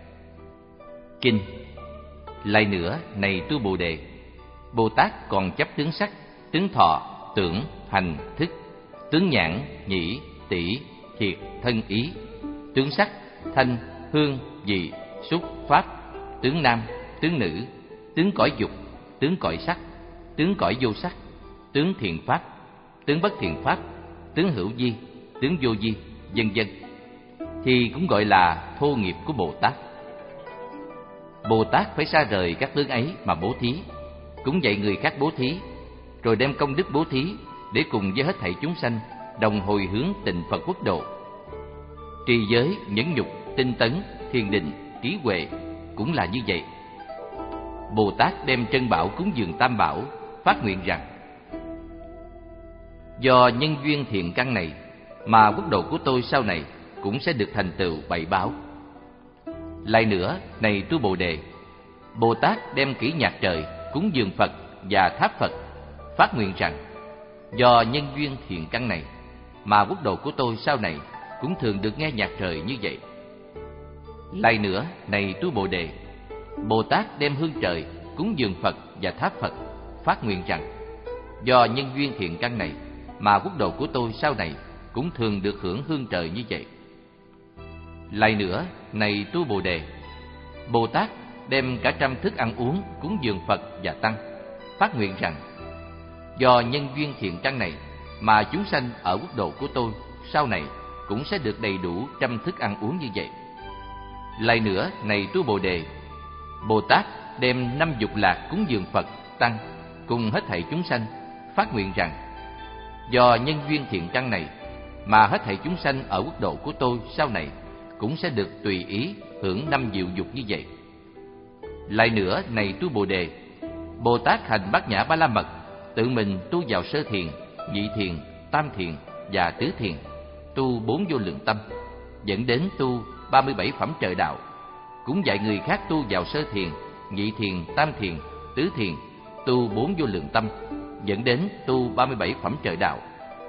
Kinh. Lại nữa, này tu Bồ Đề, Bồ Tát còn chấp tướng sắc, tướng thọ, tưởng, hành, thức, tướng nhãn, nhĩ, tỷ, thiệt, thân ý, tướng sắc, thanh, hương, vị, xúc, pháp, tướng nam, tướng nữ, tướng cõi dục, tướng cõi sắc, tướng cõi vô sắc, tướng thiện pháp, tướng bất thiện pháp, tướng hữu vi, tướng vô vi, vân vân, thì cũng gọi là thô nghiệp của Bồ Tát. Bồ Tát phải xa rời các tướng ấy mà bố thí, cũng dạy người khác bố thí, rồi đem công đức bố thí để cùng với hết thảy chúng sanh đồng hồi hướng tịnh Phật Quốc Độ. Trì giới, nhẫn nhục, tinh tấn, thiền định, trí huệ cũng là như vậy. Bồ Tát đem trân bảo cúng dường tam bảo, phát nguyện rằng: do nhân duyên thiện căn này mà quốc độ của tôi sau này cũng sẽ được thành tựu bảy báo. Lại nữa, này tu Bồ Đề, Bồ Tát đem kỹ nhạc trời cúng dường Phật và tháp Phật, phát nguyện rằng: do nhân duyên thiện căn này mà quốc độ của tôi sau này cũng thường được nghe nhạc trời như vậy. Lại nữa, này tu Bồ Đề, Bồ Tát đem hương trời cúng dường Phật và tháp Phật, phát nguyện rằng: do nhân duyên thiện căn này mà quốc độ của tôi sau này cũng thường được hưởng hương trời như vậy. Lại nữa, này tu Bồ Đề, Bồ Tát đem cả trăm thức ăn uống cúng dường Phật và tăng, phát nguyện rằng: do nhân duyên thiện căn này mà chúng sanh ở quốc độ của tôi sau này cũng sẽ được đầy đủ trăm thức ăn uống như vậy. Lại nữa, này tu Bồ Đề, Bồ Tát đem năm dục lạc cúng dường Phật, tăng cùng hết thảy chúng sanh, phát nguyện rằng: do nhân duyên thiện căn này mà hết thảy chúng sanh ở quốc độ của tôi sau này cũng sẽ được tùy ý hưởng năm diệu dục như vậy. Lại nữa, này tu Bồ Đề, Bồ Tát hành bát nhã ba la mật, tự mình tu vào sơ thiền, nhị thiền, tam thiền và tứ thiền, tu bốn vô lượng tâm, dẫn đến tu ba mươi bảy phẩm trời đạo, cũng dạy người khác tu vào sơ thiền, nhị thiền, tam thiền, tứ thiền, tu bốn vô lượng tâm, dẫn đến tu ba mươi bảy phẩm trời đạo.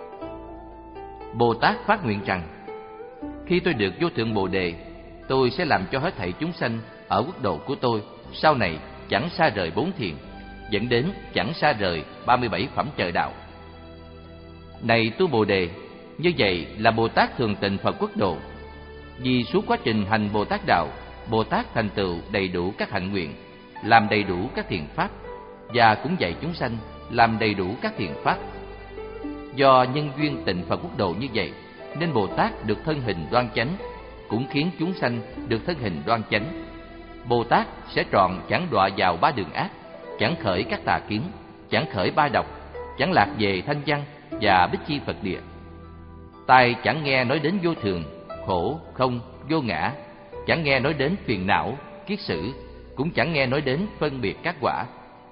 Bồ Tát phát nguyện rằng: khi tôi được vô thượng Bồ Đề, tôi sẽ làm cho hết thảy chúng sanh ở quốc độ của tôi sau này chẳng xa rời bốn thiền, dẫn đến chẳng xa rời ba mươi bảy phẩm trời đạo. Này tu Bồ Đề, như vậy là Bồ Tát thường tịnh Phật Quốc Độ. Vì suốt quá trình hành Bồ Tát đạo, Bồ Tát thành tựu đầy đủ các hạnh nguyện, làm đầy đủ các thiện pháp, và cũng dạy chúng sanh làm đầy đủ các thiện pháp. Do nhân duyên tịnh Phật Quốc Độ như vậy, nên Bồ Tát được thân hình đoan chánh, cũng khiến chúng sanh được thân hình đoan chánh. Bồ Tát sẽ trọn chẳng đọa vào ba đường ác, chẳng khởi các tà kiến, chẳng khởi ba độc, chẳng lạc về thanh văn và bích chi Phật địa. Tai chẳng nghe nói đến vô thường, khổ, không, vô ngã, chẳng nghe nói đến phiền não, kiết sử, cũng chẳng nghe nói đến phân biệt các quả.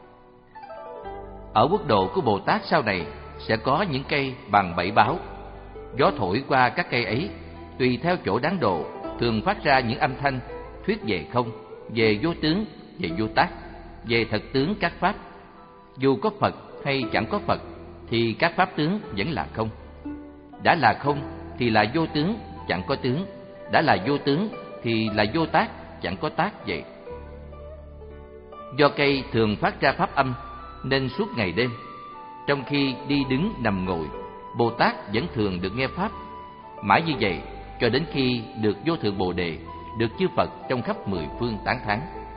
Ở quốc độ của Bồ Tát sau này sẽ có những cây bằng bảy báo. Gió thổi qua các cây ấy, tùy theo chỗ đáng độ, thường phát ra những âm thanh thuyết về không, về vô tướng, về vô tác, về thật tướng các pháp. Dù có Phật hay chẳng có Phật, thì các pháp tướng vẫn là không. Đã là không thì là vô tướng, chẳng có tướng. Đã là vô tướng thì là vô tác, chẳng có tác vậy. Do cây thường phát ra pháp âm, nên suốt ngày đêm, trong khi đi đứng nằm ngồi, Bồ Tát vẫn thường được nghe pháp. Mãi như vậy cho đến khi được vô thượng Bồ Đề, được chư Phật trong khắp mười phương tán thán.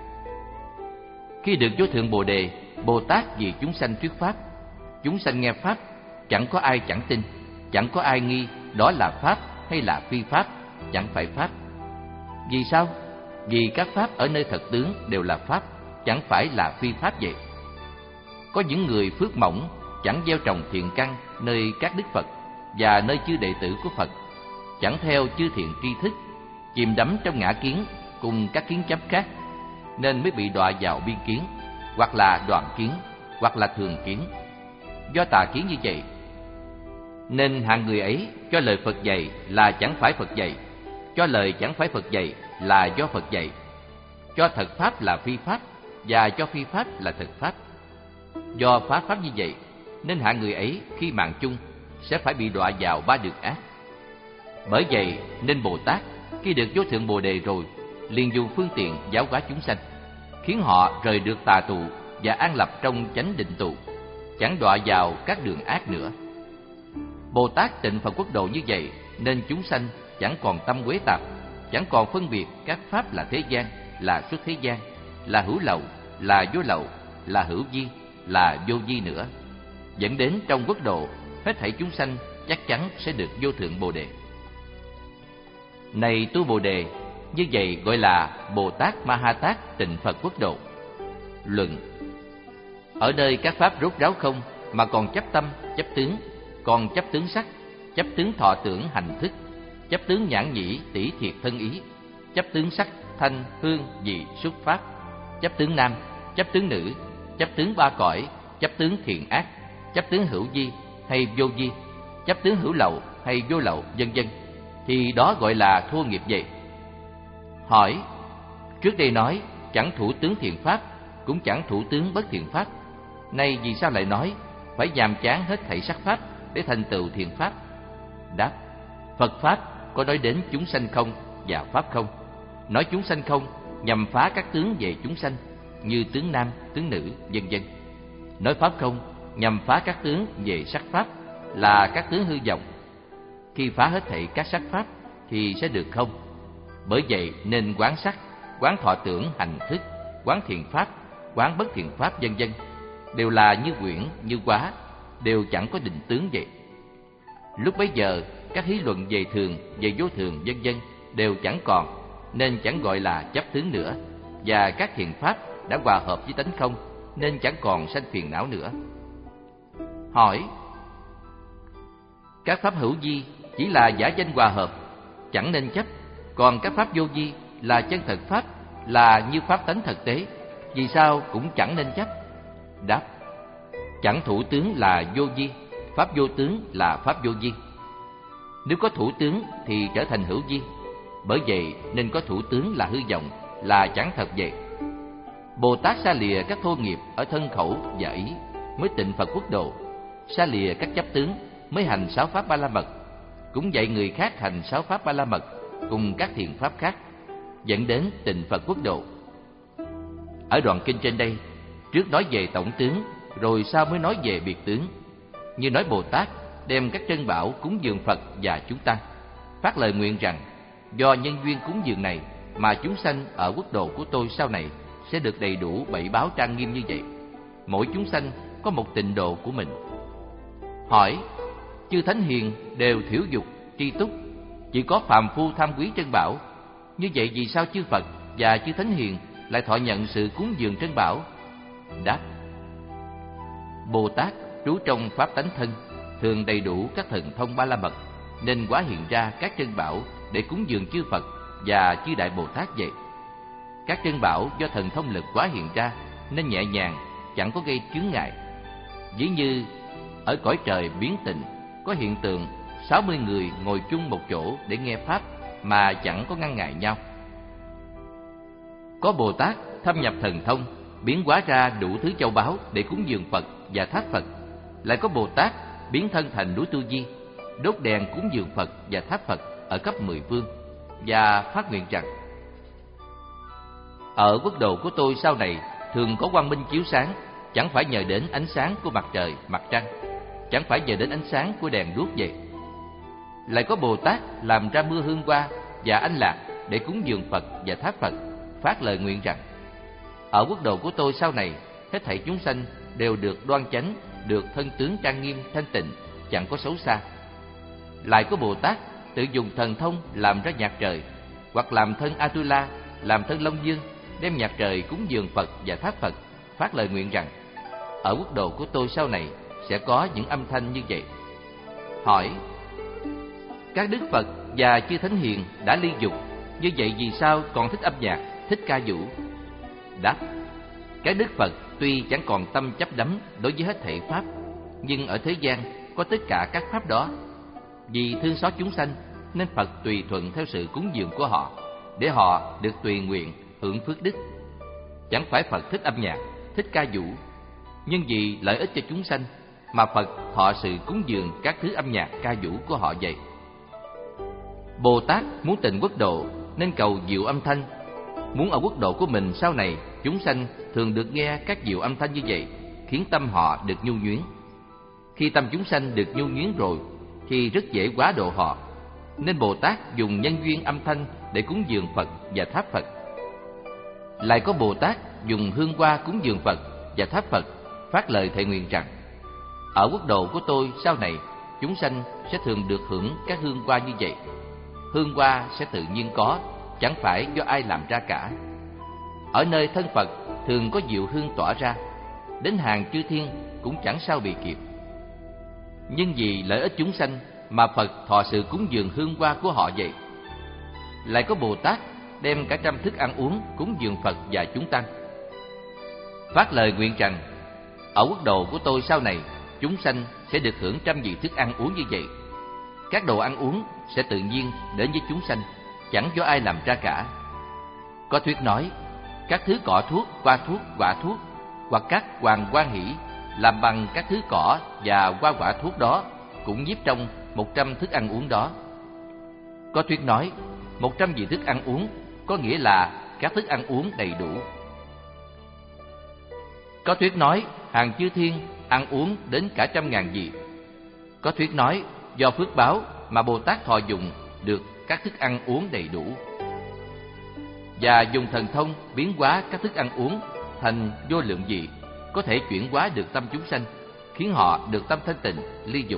Khi được vô thượng Bồ Đề, Bồ Tát vì chúng sanh thuyết pháp. Chúng sanh nghe pháp, chẳng có ai chẳng tin, chẳng có ai nghi đó là pháp hay là phi pháp, chẳng phải pháp. Vì sao? Vì các pháp ở nơi thật tướng đều là pháp, chẳng phải là phi pháp vậy. Có những người phước mỏng, chẳng gieo trồng thiện căn nơi các đức Phật và nơi chư đệ tử của Phật, chẳng theo chư thiện tri thức, chìm đắm trong ngã kiến cùng các kiến chấp khác, nên mới bị đọa vào biên kiến, hoặc là đoạn kiến, hoặc là thường kiến. Do tà kiến như vậy, nên hạng người ấy cho lời Phật dạy là chẳng phải Phật dạy, cho lời chẳng phải Phật dạy là do Phật dạy, cho thật pháp là phi pháp và cho phi pháp là thật pháp. Do phá pháp như vậy, nên hạng người ấy khi mạng chung sẽ phải bị đọa vào ba đường ác. Bởi vậy nên Bồ Tát khi được vô thượng Bồ Đề rồi, liền dùng phương tiện giáo hóa chúng sanh, khiến họ rời được tà tụ và an lập trong chánh định tụ, chẳng đọa vào các đường ác nữa. Bồ Tát tịnh Phật quốc độ như vậy, nên chúng sanh chẳng còn tâm quế tạp, chẳng còn phân biệt các pháp là thế gian, là xuất thế gian, là hữu lậu, là vô lậu, là hữu vi, là vô vi nữa, dẫn đến trong quốc độ hết thảy chúng sanh chắc chắn sẽ được vô thượng Bồ Đề. Này tu Bồ Đề, như vậy gọi là Bồ Tát Ma Ha Tát tịnh Phật quốc độ. Luận: ở đây các pháp rốt ráo không, mà còn chấp tâm, chấp tướng, còn chấp tướng sắc, chấp tướng thọ tưởng hành thức, chấp tướng nhãn nhĩ tỷ thiệt thân ý, chấp tướng sắc thanh hương vị xúc pháp, chấp tướng nam, chấp tướng nữ, chấp tướng ba cõi, chấp tướng thiện ác, chấp tướng hữu vi hay vô vi, chấp tướng hữu lậu hay vô lậu, vân vân, thì đó gọi là thua nghiệp vậy. Hỏi: trước đây nói chẳng thủ tướng thiện pháp, cũng chẳng thủ tướng bất thiện pháp, nay vì sao lại nói phải nhàm chán hết thảy sắc pháp để thành tựu thiện pháp? Đáp: Phật pháp có nói đến chúng sanh không và pháp không. Nói chúng sanh không nhằm phá các tướng về chúng sanh, như tướng nam, tướng nữ, vân vân. Nói pháp không nhằm phá các tướng về sắc pháp, là các tướng hư vọng. Khi phá hết thảy các sắc pháp thì sẽ được không. Bởi vậy nên quán sắc, quán thọ tưởng hành thức, quán thiện pháp, quán bất thiện pháp, vân vân, đều là như quyển, như quá, đều chẳng có định tướng vậy. Lúc bấy giờ các hí luận về thường, về vô thường, vân vân đều chẳng còn, nên chẳng gọi là chấp tướng nữa, và các thiện pháp đã hòa hợp với tánh không, nên chẳng còn sanh phiền não nữa. Hỏi: các pháp hữu vi chỉ là giả danh hòa hợp, chẳng nên chấp, còn các pháp vô vi là chân thật pháp, là như pháp tánh thực tế, vì sao cũng chẳng nên chấp? Đáp: chẳng thủ tướng là vô vi, pháp vô tướng là pháp vô vi. Nếu có thủ tướng thì trở thành hữu vi, bởi vậy nên có thủ tướng là hư vọng, là chẳng thật vậy. Bồ Tát xa lìa các thô nghiệp ở thân khẩu và ý, mới tịnh Phật quốc độ. Xa lìa các chấp tướng, mới hành sáu pháp ba la mật, cũng dạy người khác hành sáu pháp ba la mật cùng các thiện pháp khác, dẫn đến tịnh Phật quốc độ. Ở đoạn kinh trên đây, trước nói về tổng tướng, rồi sau mới nói về biệt tướng. Như nói Bồ Tát đem các trân bảo cúng dường Phật và chúng tăng, phát lời nguyện rằng do nhân duyên cúng dường này mà chúng sanh ở quốc độ của tôi sau này sẽ được đầy đủ bảy báo trang nghiêm như vậy. Mỗi chúng sanh có một tịnh độ của mình. Hỏi: chư thánh hiền đều thiểu dục, tri túc, chỉ có phàm phu tham quý trân bảo, như vậy vì sao chư Phật và chư thánh hiền lại thọ nhận sự cúng dường trân bảo? Đáp: Bồ Tát trú trong pháp tánh thân, thường đầy đủ các thần thông ba la mật, nên hóa hiện ra các trân bảo để cúng dường chư Phật và chư Đại Bồ Tát vậy. Các trân bảo do thần thông lực hóa hiện ra nên nhẹ nhàng, chẳng có gây chướng ngại. Ví như ở cõi trời biến tịnh có hiện tượng sáu mươi người ngồi chung một chỗ để nghe pháp mà chẳng có ngăn ngại nhau. Có Bồ Tát thâm nhập thần thông, biến hóa ra đủ thứ châu báu để cúng dường Phật và thác Phật. Lại có Bồ Tát biến thân thành núi Tu Di, đốt đèn cúng dường Phật và thác Phật ở cấp mười phương, và phát nguyện rằng: ở quốc độ của tôi sau này thường có quang minh chiếu sáng, chẳng phải nhờ đến ánh sáng của mặt trời, mặt trăng, chẳng phải nhờ đến ánh sáng của đèn đuốc vậy. Lại có Bồ Tát làm ra mưa hương hoa và ánh lạc để cúng dường Phật và thác Phật, phát lời nguyện rằng: ở quốc độ của tôi sau này, hết thảy chúng sanh đều được đoan chánh, được thân tướng trang nghiêm thanh tịnh, chẳng có xấu xa. Lại có Bồ Tát tự dùng thần thông làm ra nhạc trời, hoặc làm thân Atula, làm thân Long Dương, đem nhạc trời cúng dường Phật và thác Phật, phát lời nguyện rằng: ở quốc độ của tôi sau này sẽ có những âm thanh như vậy. Hỏi: các đức Phật và chư thánh hiền đã ly dục, như vậy vì sao còn thích âm nhạc, thích ca vũ? Đáp: các đức Phật tuy chẳng còn tâm chấp đắm đối với hết thảy pháp, nhưng ở thế gian có tất cả các pháp đó. Vì thương xót chúng sanh nên Phật tùy thuận theo sự cúng dường của họ, để họ được tùy nguyện hưởng phước đức. Chẳng phải Phật thích âm nhạc, thích ca vũ, nhưng vì lợi ích cho chúng sanh mà Phật thọ sự cúng dường các thứ âm nhạc ca vũ của họ vậy. Bồ Tát muốn tịnh quốc độ nên cầu diệu âm thanh, muốn ở quốc độ của mình sau này chúng sanh thường được nghe các diệu âm thanh như vậy, khiến tâm họ được nhu nhuyến. Khi tâm chúng sanh được nhu nhuyến rồi thì rất dễ quá độ họ, nên Bồ Tát dùng nhân duyên âm thanh để cúng dường Phật và tháp Phật. Lại có Bồ Tát dùng hương hoa cúng dường Phật và tháp Phật, phát lời thệ nguyện rằng: ở quốc độ của tôi sau này, chúng sanh sẽ thường được hưởng các hương hoa như vậy. Hương hoa sẽ tự nhiên có, chẳng phải do ai làm ra cả. Ở nơi thân Phật thường có diệu hương tỏa ra, đến hàng chư thiên cũng chẳng sao bị kịp. Nhưng vì lợi ích chúng sanh mà Phật thọ sự cúng dường hương hoa của họ vậy. Lại có Bồ Tát đem cả trăm thức ăn uống cúng dường Phật và chúng tăng, phát lời nguyện rằng: ở quốc độ của tôi sau này, chúng sanh sẽ được hưởng trăm vị thức ăn uống như vậy. Các đồ ăn uống sẽ tự nhiên đến với chúng sanh, chẳng do ai làm ra cả. Có thuyết nói, các thứ cỏ thuốc, hoa thuốc, quả thuốc, hoặc các hoàng quan hỷ làm bằng các thứ cỏ và hoa quả thuốc đó cũng nhiếp trong một trăm thức ăn uống đó. Có thuyết nói, một trăm vị thức ăn uống có nghĩa là các thức ăn uống đầy đủ. Có thuyết nói, hàng chư thiên ăn uống đến cả trăm ngàn vị. Có thuyết nói, do phước báo mà Bồ Tát thọ dụng được các thức ăn uống đầy đủ, và dùng thần thông biến hóa các thức ăn uống thành vô lượng vị, có thể chuyển hóa được tâm chúng sanh, khiến họ được tâm thanh tịnh, ly dục.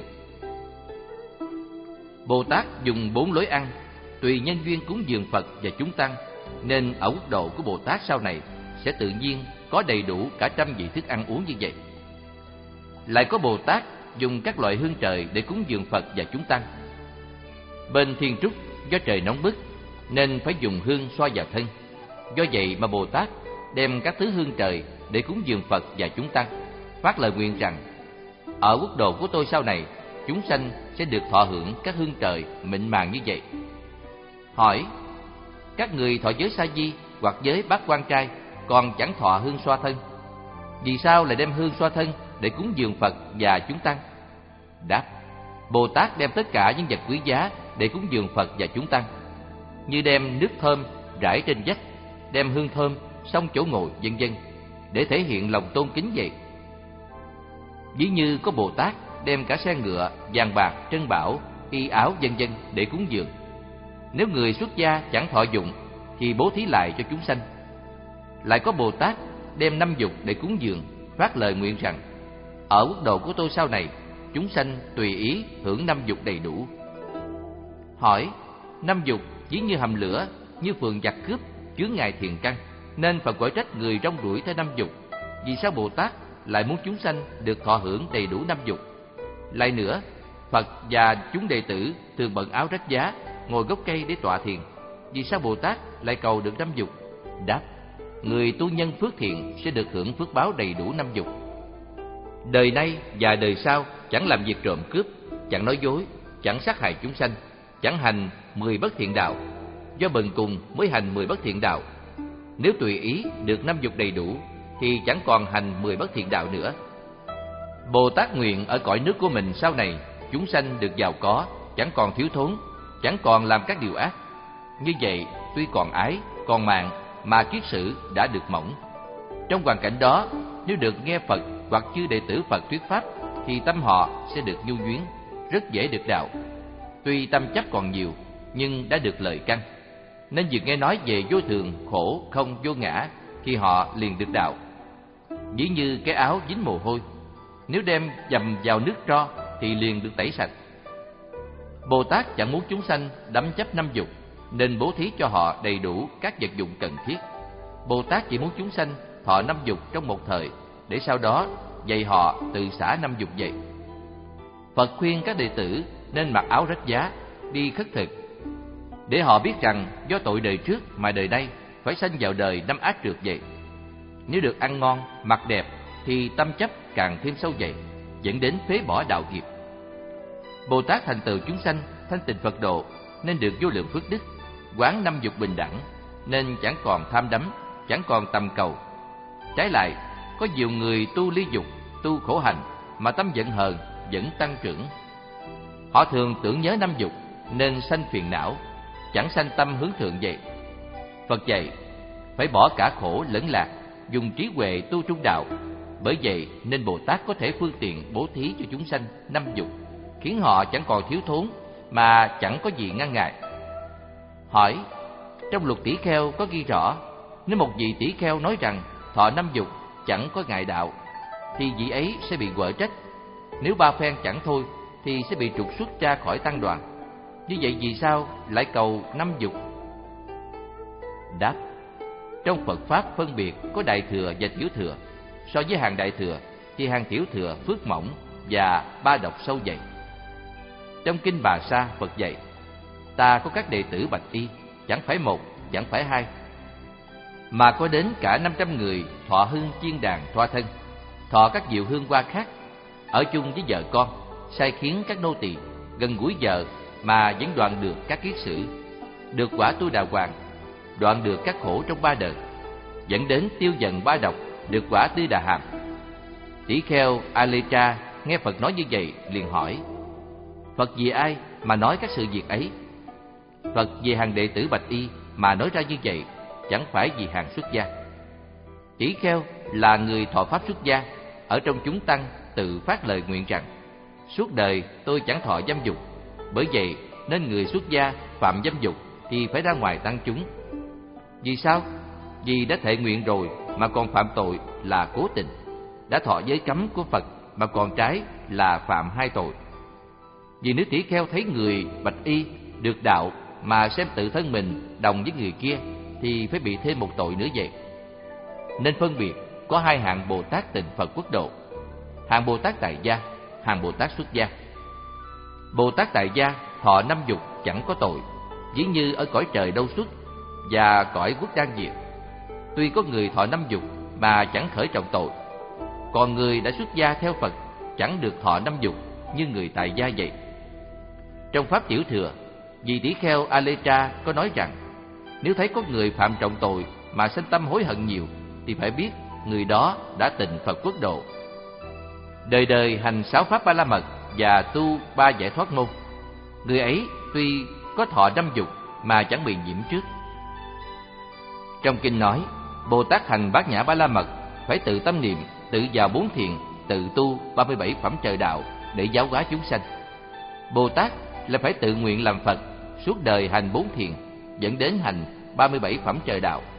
Bồ Tát dùng bốn lối ăn, tùy nhân duyên cúng dường Phật và chúng tăng, nên ở quốc độ của Bồ Tát sau này sẽ tự nhiên có đầy đủ cả trăm vị thức ăn uống như vậy. Lại có Bồ Tát dùng các loại hương trời để cúng dường Phật và chúng tăng. Bên Thiên Trúc do trời nóng bức nên phải dùng hương xoa vào thân. Do vậy mà Bồ Tát đem các thứ hương trời để cúng dường Phật và chúng tăng, phát lời nguyện rằng: ở quốc độ của tôi sau này, chúng sanh sẽ được thọ hưởng các hương trời mịn màng như vậy. Hỏi: các người thọ giới sa di hoặc giới bát quan trai còn chẳng thọ hương xoa thân, vì sao lại đem hương xoa thân để cúng dường Phật và chúng tăng? Đáp: Bồ Tát đem tất cả những vật quý giá để cúng dường Phật và chúng tăng, như đem nước thơm rải trên vách, đem hương thơm xông chỗ ngồi, vân vân, để thể hiện lòng tôn kính vậy. Ví như có Bồ Tát đem cả xe ngựa, vàng bạc, trân bảo, y áo, vân vân để cúng dường. Nếu người xuất gia chẳng thọ dụng thì bố thí lại cho chúng sanh. Lại có Bồ Tát đem năm dục để cúng dường, phát lời nguyện rằng: ở quốc độ của tôi sau này, chúng sanh tùy ý hưởng năm dục đầy đủ. Hỏi: năm dục ví như hầm lửa, như phường giặc cướp, chướng ngại thiền căn, nên Phật quở trách người rong ruổi theo năm dục. Vì sao Bồ Tát lại muốn chúng sanh được thọ hưởng đầy đủ năm dục. Lại nữa, Phật và chúng đệ tử thường bận áo rách giá, ngồi gốc cây để tọa thiền. Vì sao Bồ Tát lại cầu được năm dục? Đáp: người tu nhân phước thiện sẽ được hưởng phước báo đầy đủ năm dục. Đời nay và đời sau chẳng làm việc trộm cướp, chẳng nói dối, chẳng sát hại chúng sanh, chẳng hành mười bất thiện đạo. Do bần cùng mới hành mười bất thiện đạo. Nếu tùy ý được năm dục đầy đủ thì chẳng còn hành mười bất thiện đạo nữa. Bồ Tát nguyện ở cõi nước của mình sau này chúng sanh được giàu có, chẳng còn thiếu thốn, chẳng còn làm các điều ác. Như vậy, tuy còn ái, còn mạng mà kiết sử đã được mỏng. Trong hoàn cảnh đó, nếu được nghe Phật hoặc chư đệ tử Phật thuyết pháp thì tâm họ sẽ được nhu nhuyến, rất dễ được đạo. Tuy tâm chấp còn nhiều nhưng đã được lợi căn, nên việc nghe nói về vô thường, khổ, không, vô ngã thì họ liền được đạo. Ví như cái áo dính mồ hôi, nếu đem dầm vào nước tro thì liền được tẩy sạch. Bồ Tát chẳng muốn chúng sanh đắm chấp năm dục, nên bố thí cho họ đầy đủ các vật dụng cần thiết. Bồ Tát chỉ muốn chúng sanh thọ năm dục trong một thời, để sau đó dạy họ từ xả năm dục vậy. Phật khuyên các đệ tử nên mặc áo rách giá, đi khất thực, để họ biết rằng do tội đời trước mà đời nay phải sanh vào đời năm ác trượt vậy. Nếu được ăn ngon, mặc đẹp thì tâm chấp càng thêm sâu dày, dẫn đến phế bỏ đạo nghiệp. Bồ Tát thành tựu chúng sanh thanh tịnh Phật độ nên được vô lượng phước đức, quán năm dục bình đẳng nên chẳng còn tham đắm, chẳng còn tầm cầu. Trái lại, có nhiều người tu ly dục, tu khổ hạnh mà tâm giận hờn vẫn tăng trưởng. Họ thường tưởng nhớ năm dục nên sanh phiền não, chẳng sanh tâm hướng thượng vậy. Phật dạy phải bỏ cả khổ lẫn lạc, dùng trí huệ tu trung đạo. Bởi vậy nên Bồ Tát có thể phương tiện bố thí cho chúng sanh năm dục, khiến họ chẳng còn thiếu thốn mà chẳng có gì ngăn ngại. Hỏi: trong luật tỷ kheo có ghi rõ, nếu một vị tỷ kheo nói rằng thọ năm dục chẳng có ngại đạo thì vị ấy sẽ bị quở trách. Nếu ba phen chẳng thôi thì sẽ bị trục xuất ra khỏi tăng đoàn. Như vậy vì sao lại cầu năm dục? Đáp: trong Phật pháp phân biệt có đại thừa và tiểu thừa. So với hàng đại thừa thì hàng tiểu thừa phước mỏng và ba độc sâu dày. Trong kinh Bà Sa, Phật dạy: ta có các đệ tử bạch y, chẳng phải một, chẳng phải hai, mà có đến cả năm trăm người thọ hương chiên đàn thoa thân, thọ các diệu hương hoa khác, ở chung với vợ con, sai khiến các nô tỳ, gần gũi vợ mà vẫn đoạn được các kiết sử, được quả tu đà hoàng, đoạn được các khổ trong ba đời, dẫn đến tiêu dần ba độc, được quả tư đà hàm. Tỷ kheo Aletra nghe Phật nói như vậy liền hỏi: Phật vì ai mà nói các sự việc ấy? Phật vì hàng đệ tử bạch y mà nói ra như vậy, chẳng phải vì hàng xuất gia. Tỷ kheo là người thọ pháp xuất gia, ở trong chúng tăng tự phát lời nguyện rằng: suốt đời tôi chẳng thọ dâm dục. Bởi vậy nên người xuất gia phạm dâm dục thì phải ra ngoài tăng chúng. Vì sao? Vì đã thệ nguyện rồi mà còn phạm tội là cố tình, đã thọ giới cấm của Phật mà còn trái là phạm hai tội. Vì nếu tỷ kheo thấy người bạch y được đạo mà xem tự thân mình đồng với người kia thì phải bị thêm một tội nữa vậy. Nên phân biệt có hai hạng Bồ Tát tịnh Phật quốc độ: hạng Bồ Tát tại gia, hạng Bồ Tát xuất gia. Bồ Tát tại gia thọ năm dục chẳng có tội, ví như ở cõi trời Đâu Xuất và cõi quốc Đan Diệt. Tuy có người thọ năm dục mà chẳng khởi trọng tội, còn người đã xuất gia theo Phật chẳng được thọ năm dục như người tại gia vậy. Trong pháp tiểu thừa, vị tỷ kheo Aletra có nói rằng: nếu thấy có người phạm trọng tội mà sanh tâm hối hận nhiều thì phải biết người đó đã tịnh Phật quốc độ. Đời đời hành sáu pháp ba la mật và tu ba giải thoát môn, người ấy tuy có thọ năm dục mà chẳng bị nhiễm trước. Trong kinh nói, Bồ Tát hành bát nhã ba la mật phải tự tâm niệm, tự vào bốn thiền, tự tu ba mươi bảy phẩm trời đạo để giáo hóa chúng sanh. Bồ Tát là phải tự nguyện làm Phật, suốt đời hành bốn thiền, dẫn đến hành ba mươi bảy phẩm trời đạo.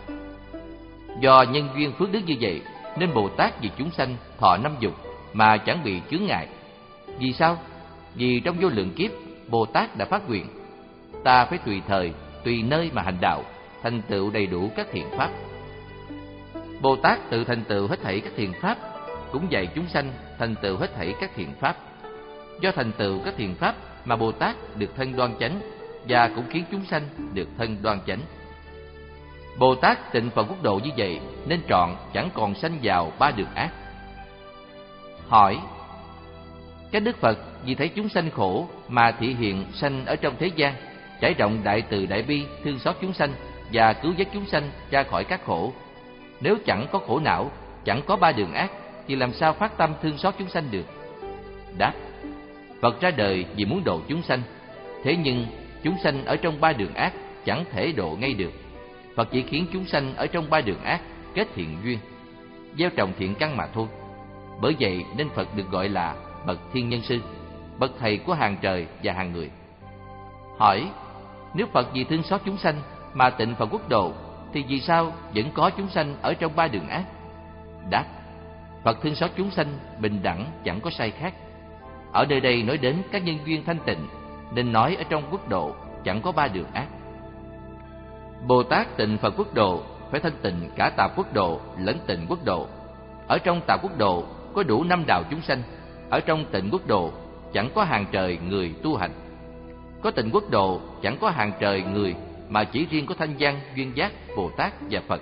Do nhân duyên phước đức như vậy nên Bồ Tát vì chúng sanh thọ năm dục mà chẳng bị chướng ngại. Vì sao? Vì trong vô lượng kiếp Bồ Tát đã phát nguyện: ta phải tùy thời, tùy nơi mà hành đạo, thành tựu đầy đủ các thiện pháp. Bồ Tát tự thành tựu hết thảy các thiện pháp cũng dạy chúng sanh thành tựu hết thảy các thiện pháp. Do thành tựu các thiện pháp mà Bồ Tát được thân đoan chánh, và cũng khiến chúng sanh được thân đoan chánh. Bồ Tát tịnh Phật quốc độ như vậy nên trọn chẳng còn sanh vào ba đường ác. Hỏi: các Đức Phật vì thấy chúng sanh khổ mà thị hiện sanh ở trong thế gian, trải rộng đại từ đại bi, thương xót chúng sanh và cứu vớt chúng sanh ra khỏi các khổ. Nếu chẳng có khổ não, chẳng có ba đường ác, thì làm sao phát tâm thương xót chúng sanh được? Đáp: Phật ra đời vì muốn độ chúng sanh, thế nhưng chúng sanh ở trong ba đường ác chẳng thể độ ngay được. Phật chỉ khiến chúng sanh ở trong ba đường ác kết thiện duyên, gieo trồng thiện căn mà thôi. Bởi vậy nên Phật được gọi là bậc thiên nhân sư, bậc thầy của hàng trời và hàng người. Hỏi: nếu Phật vì thương xót chúng sanh mà tịnh Phật quốc độ, thì vì sao vẫn có chúng sanh ở trong ba đường ác? Đáp: Phật thương xót chúng sanh bình đẳng, chẳng có sai khác. Ở nơi đây nói đến các nhân duyên thanh tịnh, nên nói ở trong quốc độ chẳng có ba đường ác. Bồ Tát tịnh Phật quốc độ phải thanh tịnh cả tạp quốc độ lẫn tịnh quốc độ. Ở trong tạp quốc độ có đủ năm đạo chúng sanh, ở trong tịnh quốc độ chẳng có hàng trời người tu hành. Có tịnh quốc độ chẳng có hàng trời người, mà chỉ riêng có thanh văn, duyên giác, Bồ Tát và Phật.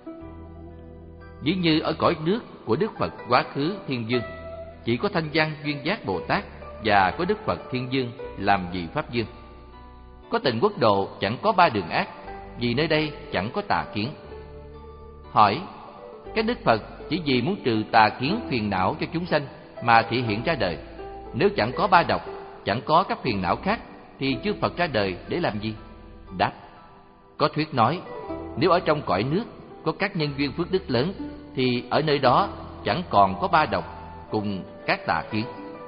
Ví như ở cõi nước của Đức Phật Quá Khứ Thiên Dương, chỉ có thanh văn, duyên giác, Bồ Tát và có Đức Phật Thiên Dương làm vị Pháp Dương. Có tịnh quốc độ chẳng có ba đường ác, vì nơi đây chẳng có tà kiến. Hỏi: các Đức Phật chỉ vì muốn trừ tà kiến phiền não cho chúng sanh mà thị hiện ra đời. Nếu chẳng có ba độc, chẳng có các phiền não khác, thì chư Phật ra đời để làm gì? Đáp: có thuyết nói, nếu ở trong cõi nước có các nhân duyên phước đức lớn, thì ở nơi đó chẳng còn có ba độc cùng các tà kiến.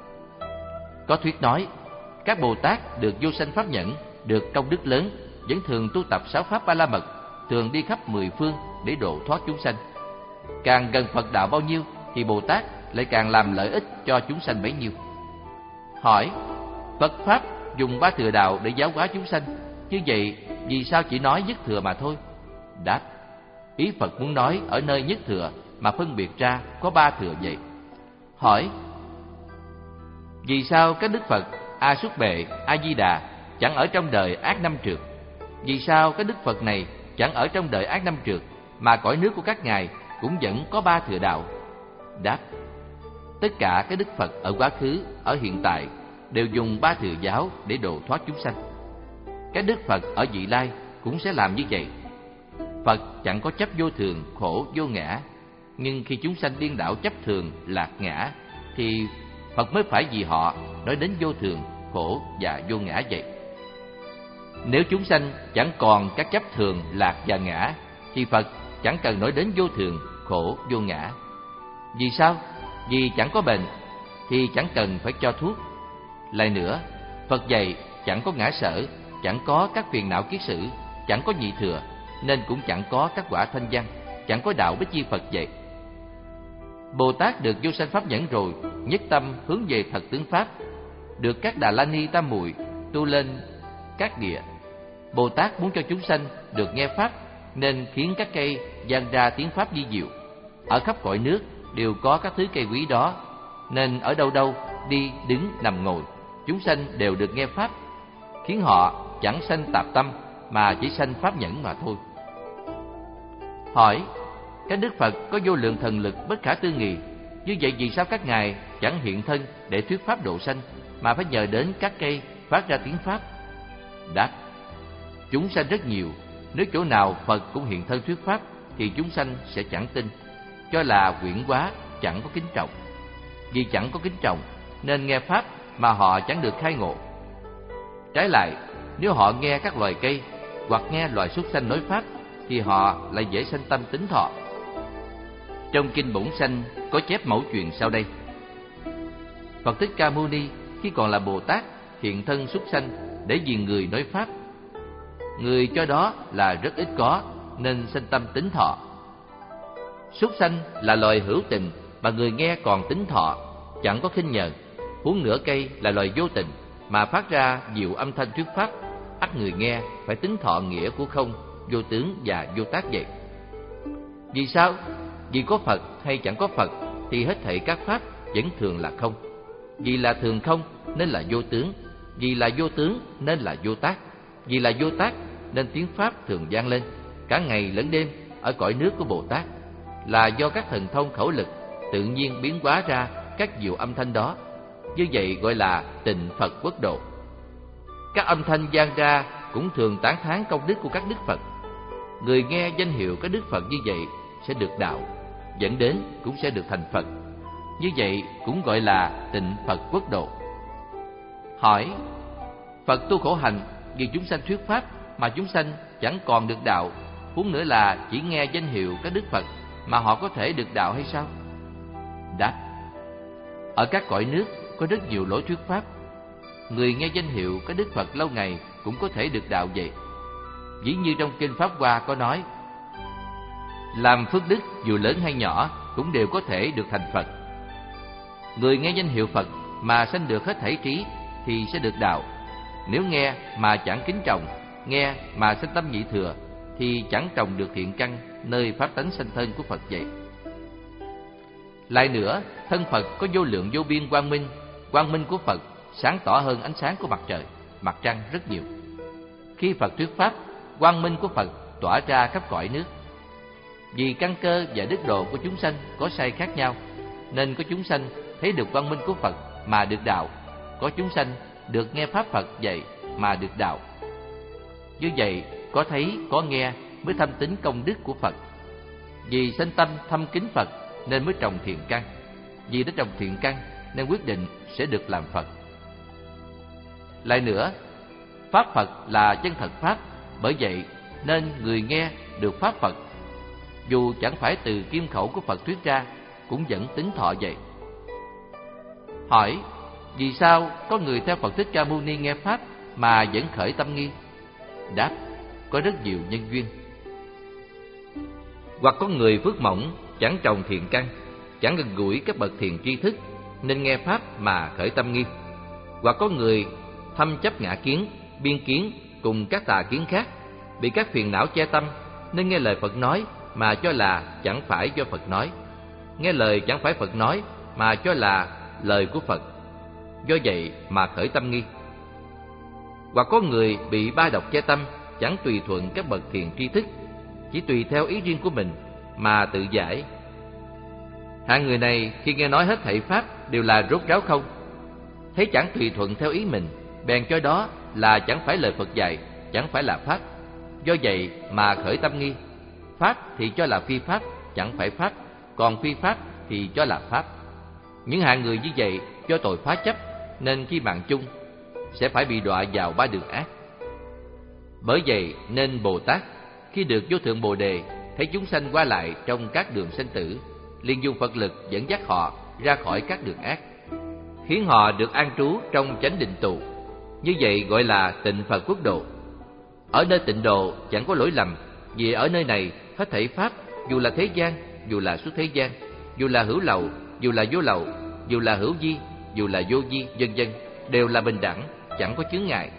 Có thuyết nói, các Bồ Tát được vô sanh pháp nhẫn, được công đức lớn, vẫn thường tu tập sáu pháp ba la mật, thường đi khắp mười phương để độ thoát chúng sanh. Càng gần Phật đạo bao nhiêu, thì Bồ Tát lại càng làm lợi ích cho chúng sanh bấy nhiêu. Hỏi: Phật Pháp dùng ba thừa đạo để giáo hóa chúng sanh, như vậy vì sao chỉ nói nhất thừa mà thôi? Đáp: ý Phật muốn nói ở nơi nhất thừa mà phân biệt ra có ba thừa vậy. Hỏi: vì sao các Đức Phật A Xuất Bệ, A Di Đà chẳng ở trong đời ác năm trượt? Vì sao các Đức Phật này chẳng ở trong đời ác năm trượt, mà cõi nước của các ngài cũng vẫn có ba thừa đạo? Đáp: tất cả các Đức Phật ở quá khứ, ở hiện tại đều dùng ba thừa giáo để độ thoát chúng sanh. Các Đức Phật ở vị lai cũng sẽ làm như vậy. Phật chẳng có chấp vô thường, khổ, vô ngã, nhưng khi chúng sanh điên đảo chấp thường, lạc ngã, thì Phật mới phải vì họ nói đến vô thường, khổ và vô ngã vậy. Nếu chúng sanh chẳng còn các chấp thường, lạc và ngã, thì Phật chẳng cần nói đến vô thường, khổ, vô ngã. Vì sao? Vì chẳng có bệnh thì chẳng cần phải cho thuốc. Lại nữa, Phật dạy chẳng có ngã sở, chẳng có các phiền não kiết sử, chẳng có nhị thừa, nên cũng chẳng có các quả thanh văn, chẳng có đạo Bích Chi Phật vậy. Bồ Tát được vô sanh pháp nhẫn rồi, nhất tâm hướng về thật tướng pháp, được các Đà La Ni tam muội tu lên các địa. Bồ Tát muốn cho chúng sanh được nghe pháp, nên khiến các cây vang ra tiếng pháp vi diệu. Ở khắp cõi nước đều có các thứ cây quý đó, nên ở đâu đâu, đi, đứng, nằm, ngồi, chúng sanh đều được nghe pháp, khiến họ chẳng sanh tạp tâm, mà chỉ sanh pháp nhẫn mà thôi. Hỏi: các Đức Phật có vô lượng thần lực bất khả tư nghị, như vậy vì sao các ngài chẳng hiện thân để thuyết pháp độ sanh, mà phải nhờ đến các cây phát ra tiếng pháp? Đáp: chúng sanh rất nhiều, nếu chỗ nào Phật cũng hiện thân thuyết pháp, thì chúng sanh sẽ chẳng tin, cho là quyển quá, chẳng có kính trọng. Vì chẳng có kính trọng nên nghe pháp mà họ chẳng được khai ngộ. Trái lại, nếu họ nghe các loài cây hoặc nghe loài súc sanh nói pháp, thì họ lại dễ sanh tâm tính thọ. Trong kinh Bổn Sanh có chép mẫu chuyện sau đây. Phật Thích Ca Mâu Ni khi còn là Bồ Tát hiện thân súc sanh để vì người nói pháp. Người cho đó là rất ít có, nên sanh tâm tính thọ. Súc sanh là loài hữu tình mà người nghe còn tính thọ, chẳng có khinh nhờn. Huống nửa cây là loài vô tình mà phát ra diệu âm thanh thuyết pháp, ắt người nghe phải tính thọ nghĩa của không, vô tướng và vô tác vậy. Vì sao? Vì có Phật hay chẳng có Phật, thì hết thảy các pháp vẫn thường là không. Vì là thường không nên là vô tướng, vì là vô tướng nên là vô tác, vì là vô tác nên tiếng pháp thường vang lên cả ngày lẫn đêm ở cõi nước của Bồ Tát, là do các thần thông khẩu lực tự nhiên biến hóa ra các diệu âm thanh đó. Như vậy gọi là tịnh Phật quốc độ. Các âm thanh vang ra cũng thường tán thán công đức của các đức Phật. Người nghe danh hiệu các đức Phật như vậy sẽ được đạo, dẫn đến cũng sẽ được thành Phật. Như vậy cũng gọi là tịnh Phật quốc độ. Hỏi: Phật tu khổ hạnh vì chúng sanh thuyết pháp mà chúng sanh chẳng còn được đạo, huống nữa là chỉ nghe danh hiệu các đức Phật mà họ có thể được đạo hay sao? Đáp: ở các cõi nước có rất nhiều lối thuyết pháp. Người nghe danh hiệu các đức Phật lâu ngày cũng có thể được đạo vậy. Ví như trong kinh Pháp Hoa có nói: làm phước đức dù lớn hay nhỏ cũng đều có thể được thành Phật. Người nghe danh hiệu Phật mà sanh được hết thảy trí thì sẽ được đạo. Nếu nghe mà chẳng kính trọng, nghe mà sanh tâm nhị thừa thì chẳng trồng được thiện căn nơi pháp tánh sanh thân của Phật vậy. Lại nữa, thân Phật có vô lượng vô biên quang minh. Quang minh của Phật sáng tỏ hơn ánh sáng của mặt trời, mặt trăng rất nhiều. Khi Phật thuyết pháp, quang minh của Phật tỏa ra khắp cõi nước. Vì căn cơ và đức độ của chúng sanh có sai khác nhau, nên có chúng sanh thấy được quang minh của Phật mà được đạo, có chúng sanh được nghe pháp Phật dạy mà được đạo. Như vậy, có thấy, có nghe mới thâm tín công đức của Phật. Vì sanh tâm thâm kính Phật nên mới trồng thiện căn. Vì đã trồng thiện căn nên quyết định sẽ được làm Phật. Lại nữa, pháp Phật là chân thật pháp, bởi vậy nên người nghe được pháp Phật, dù chẳng phải từ kim khẩu của Phật thuyết ra, cũng vẫn tín thọ vậy. Hỏi: vì sao có người theo Phật Thích Ca Mâu Ni nghe pháp mà vẫn khởi tâm nghi? Đáp: có rất nhiều nhân duyên. Hoặc có người phước mỏng, chẳng trồng thiện căn, chẳng gần gũi các bậc thiền tri thức, nên nghe pháp mà khởi tâm nghi. Hoặc có người thâm chấp ngã kiến, biên kiến cùng các tà kiến khác, bị các phiền não che tâm, nên nghe lời Phật nói mà cho là chẳng phải do Phật nói, nghe lời chẳng phải Phật nói mà cho là lời của Phật, do vậy mà khởi tâm nghi. Hoặc có người bị ba độc che tâm, chẳng tùy thuận các bậc thiền tri thức, chỉ tùy theo ý riêng của mình mà tự giải. Hạng người này khi nghe nói hết thảy pháp đều là rốt ráo không, thấy chẳng tùy thuận theo ý mình, bèn cho đó là chẳng phải lời Phật dạy, chẳng phải là pháp, do vậy mà khởi tâm nghi. Pháp thì cho là phi pháp, chẳng phải pháp, còn phi pháp thì cho là pháp. Những hạng người như vậy do tội phá chấp, nên khi mạng chung sẽ phải bị đọa vào ba đường ác. Bởi vậy nên Bồ Tát khi được vô thượng Bồ Đề thấy chúng sanh qua lại trong các đường sanh tử, liền dùng Phật lực dẫn dắt họ ra khỏi các đường ác, khiến họ được an trú trong chánh định tù. Như vậy gọi là tịnh Phật quốc độ. Ở nơi tịnh độ chẳng có lỗi lầm, vì ở nơi này hết thảy pháp, dù là thế gian, dù là xuất thế gian, dù là hữu lậu, dù là vô lậu, dù là hữu vi, dù là vô vi, vân vân, đều là bình đẳng, chẳng có chướng ngại.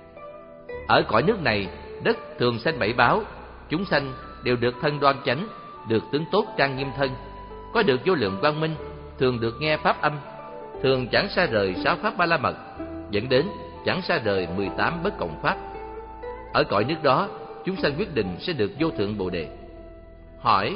Ở cõi nước này, đất thường sanh bảy báo, chúng sanh đều được thân đoan chánh, được tướng tốt trang nghiêm thân, có được vô lượng quang minh, thường được nghe pháp âm, thường chẳng xa rời sáu pháp ba la mật, dẫn đến chẳng xa rời mười tám bất cộng pháp. Ở cõi nước đó, chúng sanh quyết định sẽ được vô thượng Bồ Đề. Hỏi: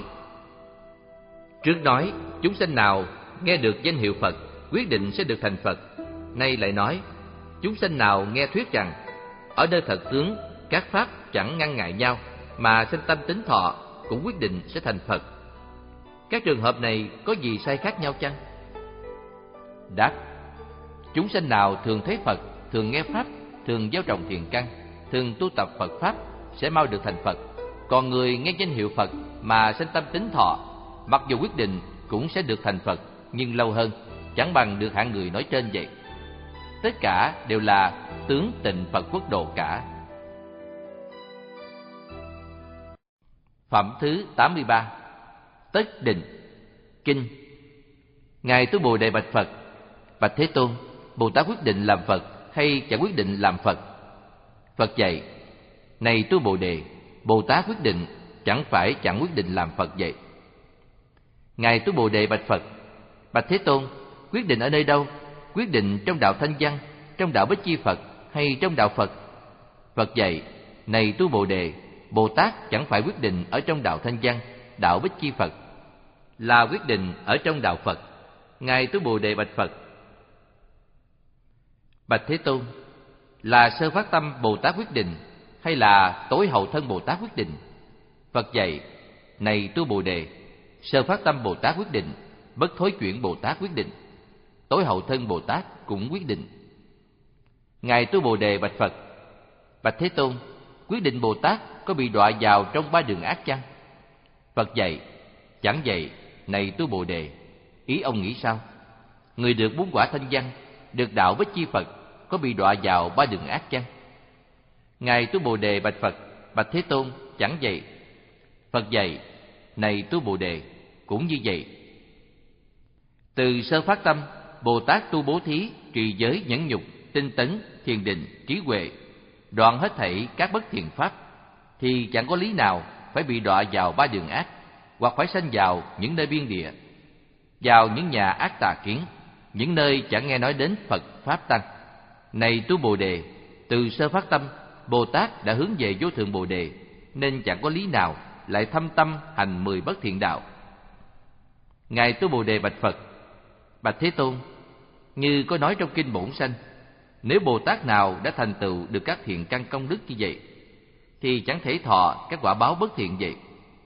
trước nói chúng sanh nào nghe được danh hiệu Phật quyết định sẽ được thành Phật, nay lại nói chúng sanh nào nghe thuyết rằng ở nơi thật tướng các pháp chẳng ngăn ngại nhau mà sanh tâm tín thọ cũng quyết định sẽ thành Phật. Các trường hợp này có gì sai khác nhau chăng? Đáp: chúng sanh nào thường thấy Phật, thường nghe pháp, thường gieo trồng thiện căn, thường tu tập Phật pháp sẽ mau được thành Phật. Còn người nghe danh hiệu Phật mà sanh tâm tín thọ, mặc dù quyết định cũng sẽ được thành Phật, nhưng lâu hơn, chẳng bằng được hạng người nói trên vậy. Tất cả đều là tướng tịnh Phật quốc độ cả. Phẩm thứ tám mươi ba. Tất định. Kinh. Ngài Tu Bồ Đề bạch Phật: bạch Thế Tôn, Bồ Tát quyết định làm Phật hay chẳng quyết định làm Phật? Phật dạy: này Tu Bồ Đề, Bồ Tát quyết định chẳng phải chẳng quyết định làm Phật vậy. Ngài Tu Bồ Đề bạch Phật: Bạch Thế Tôn, quyết định ở nơi đâu? Quyết định trong đạo Thanh Văn, trong đạo Bích Chi Phật hay trong đạo Phật? Phật dạy, này tu Bồ Đề, Bồ Tát chẳng phải quyết định ở trong đạo Thanh Văn, đạo Bích Chi Phật, là quyết định ở trong đạo Phật. Ngài tu Bồ Đề bạch Phật: Bạch Thế Tôn, là sơ phát tâm Bồ Tát quyết định hay là tối hậu thân Bồ Tát quyết định? Phật dạy, này tu Bồ Đề, sơ phát tâm Bồ Tát quyết định, bất thối chuyển Bồ Tát quyết định, tối hậu thân Bồ Tát cũng quyết định. Ngài tu Bồ Đề bạch Phật: Bạch Thế Tôn, quyết định Bồ Tát có bị đọa vào trong ba đường ác chăng? Phật dạy, chẳng vậy, này tu Bồ Đề, ý ông nghĩ sao? Người được bốn quả Thanh Văn, được đạo Bích Chi Phật có bị đọa vào ba đường ác chăng? Ngài tu Bồ Đề bạch Phật: Bạch Thế Tôn, chẳng vậy. Phật dạy, này tu Bồ Đề, cũng như vậy. Từ sơ phát tâm, Bồ Tát tu bố thí, trì giới, nhẫn nhục, tinh tấn, thiền định, trí huệ, đoạn hết thảy các bất thiện pháp, thì chẳng có lý nào phải bị đọa vào ba đường ác, hoặc phải sanh vào những nơi biên địa, vào những nhà ác tà kiến, những nơi chẳng nghe nói đến Phật Pháp Tăng. Này tu Bồ Đề, từ sơ phát tâm, Bồ Tát đã hướng về vô thượng Bồ Đề, nên chẳng có lý nào lại thâm tâm hành mười bất thiện đạo. Ngài tu Bồ Đề bạch Phật: Bạch Thế Tôn, như có nói trong kinh Bổn Sanh, nếu Bồ Tát nào đã thành tựu được các thiện căn công đức như vậy, thì chẳng thể thọ các quả báo bất thiện vậy.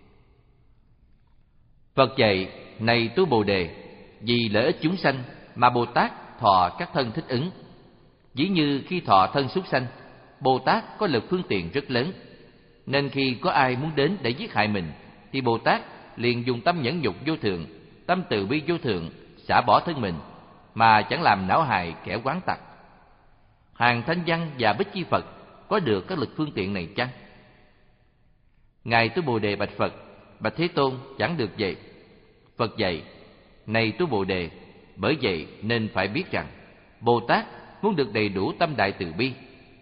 Phật dạy, này tu Bồ Đề, vì lợi ích chúng sanh mà Bồ Tát thọ các thân thích ứng. Ví như khi thọ thân súc sanh, Bồ Tát có lực phương tiện rất lớn, nên khi có ai muốn đến để giết hại mình, thì Bồ Tát liền dùng tâm nhẫn nhục vô thượng, tâm từ bi vô thượng, xả bỏ thân mình, mà chẳng làm não hại kẻ oán tặc. Hàng Thanh Văn và Bích Chi Phật có được các lực phương tiện này chăng? Ngài tu Bồ Đề bạch Phật: Bạch Thế Tôn, chẳng được vậy. Phật dạy, này tu Bồ Đề, bởi vậy nên phải biết rằng Bồ Tát muốn được đầy đủ tâm đại từ bi,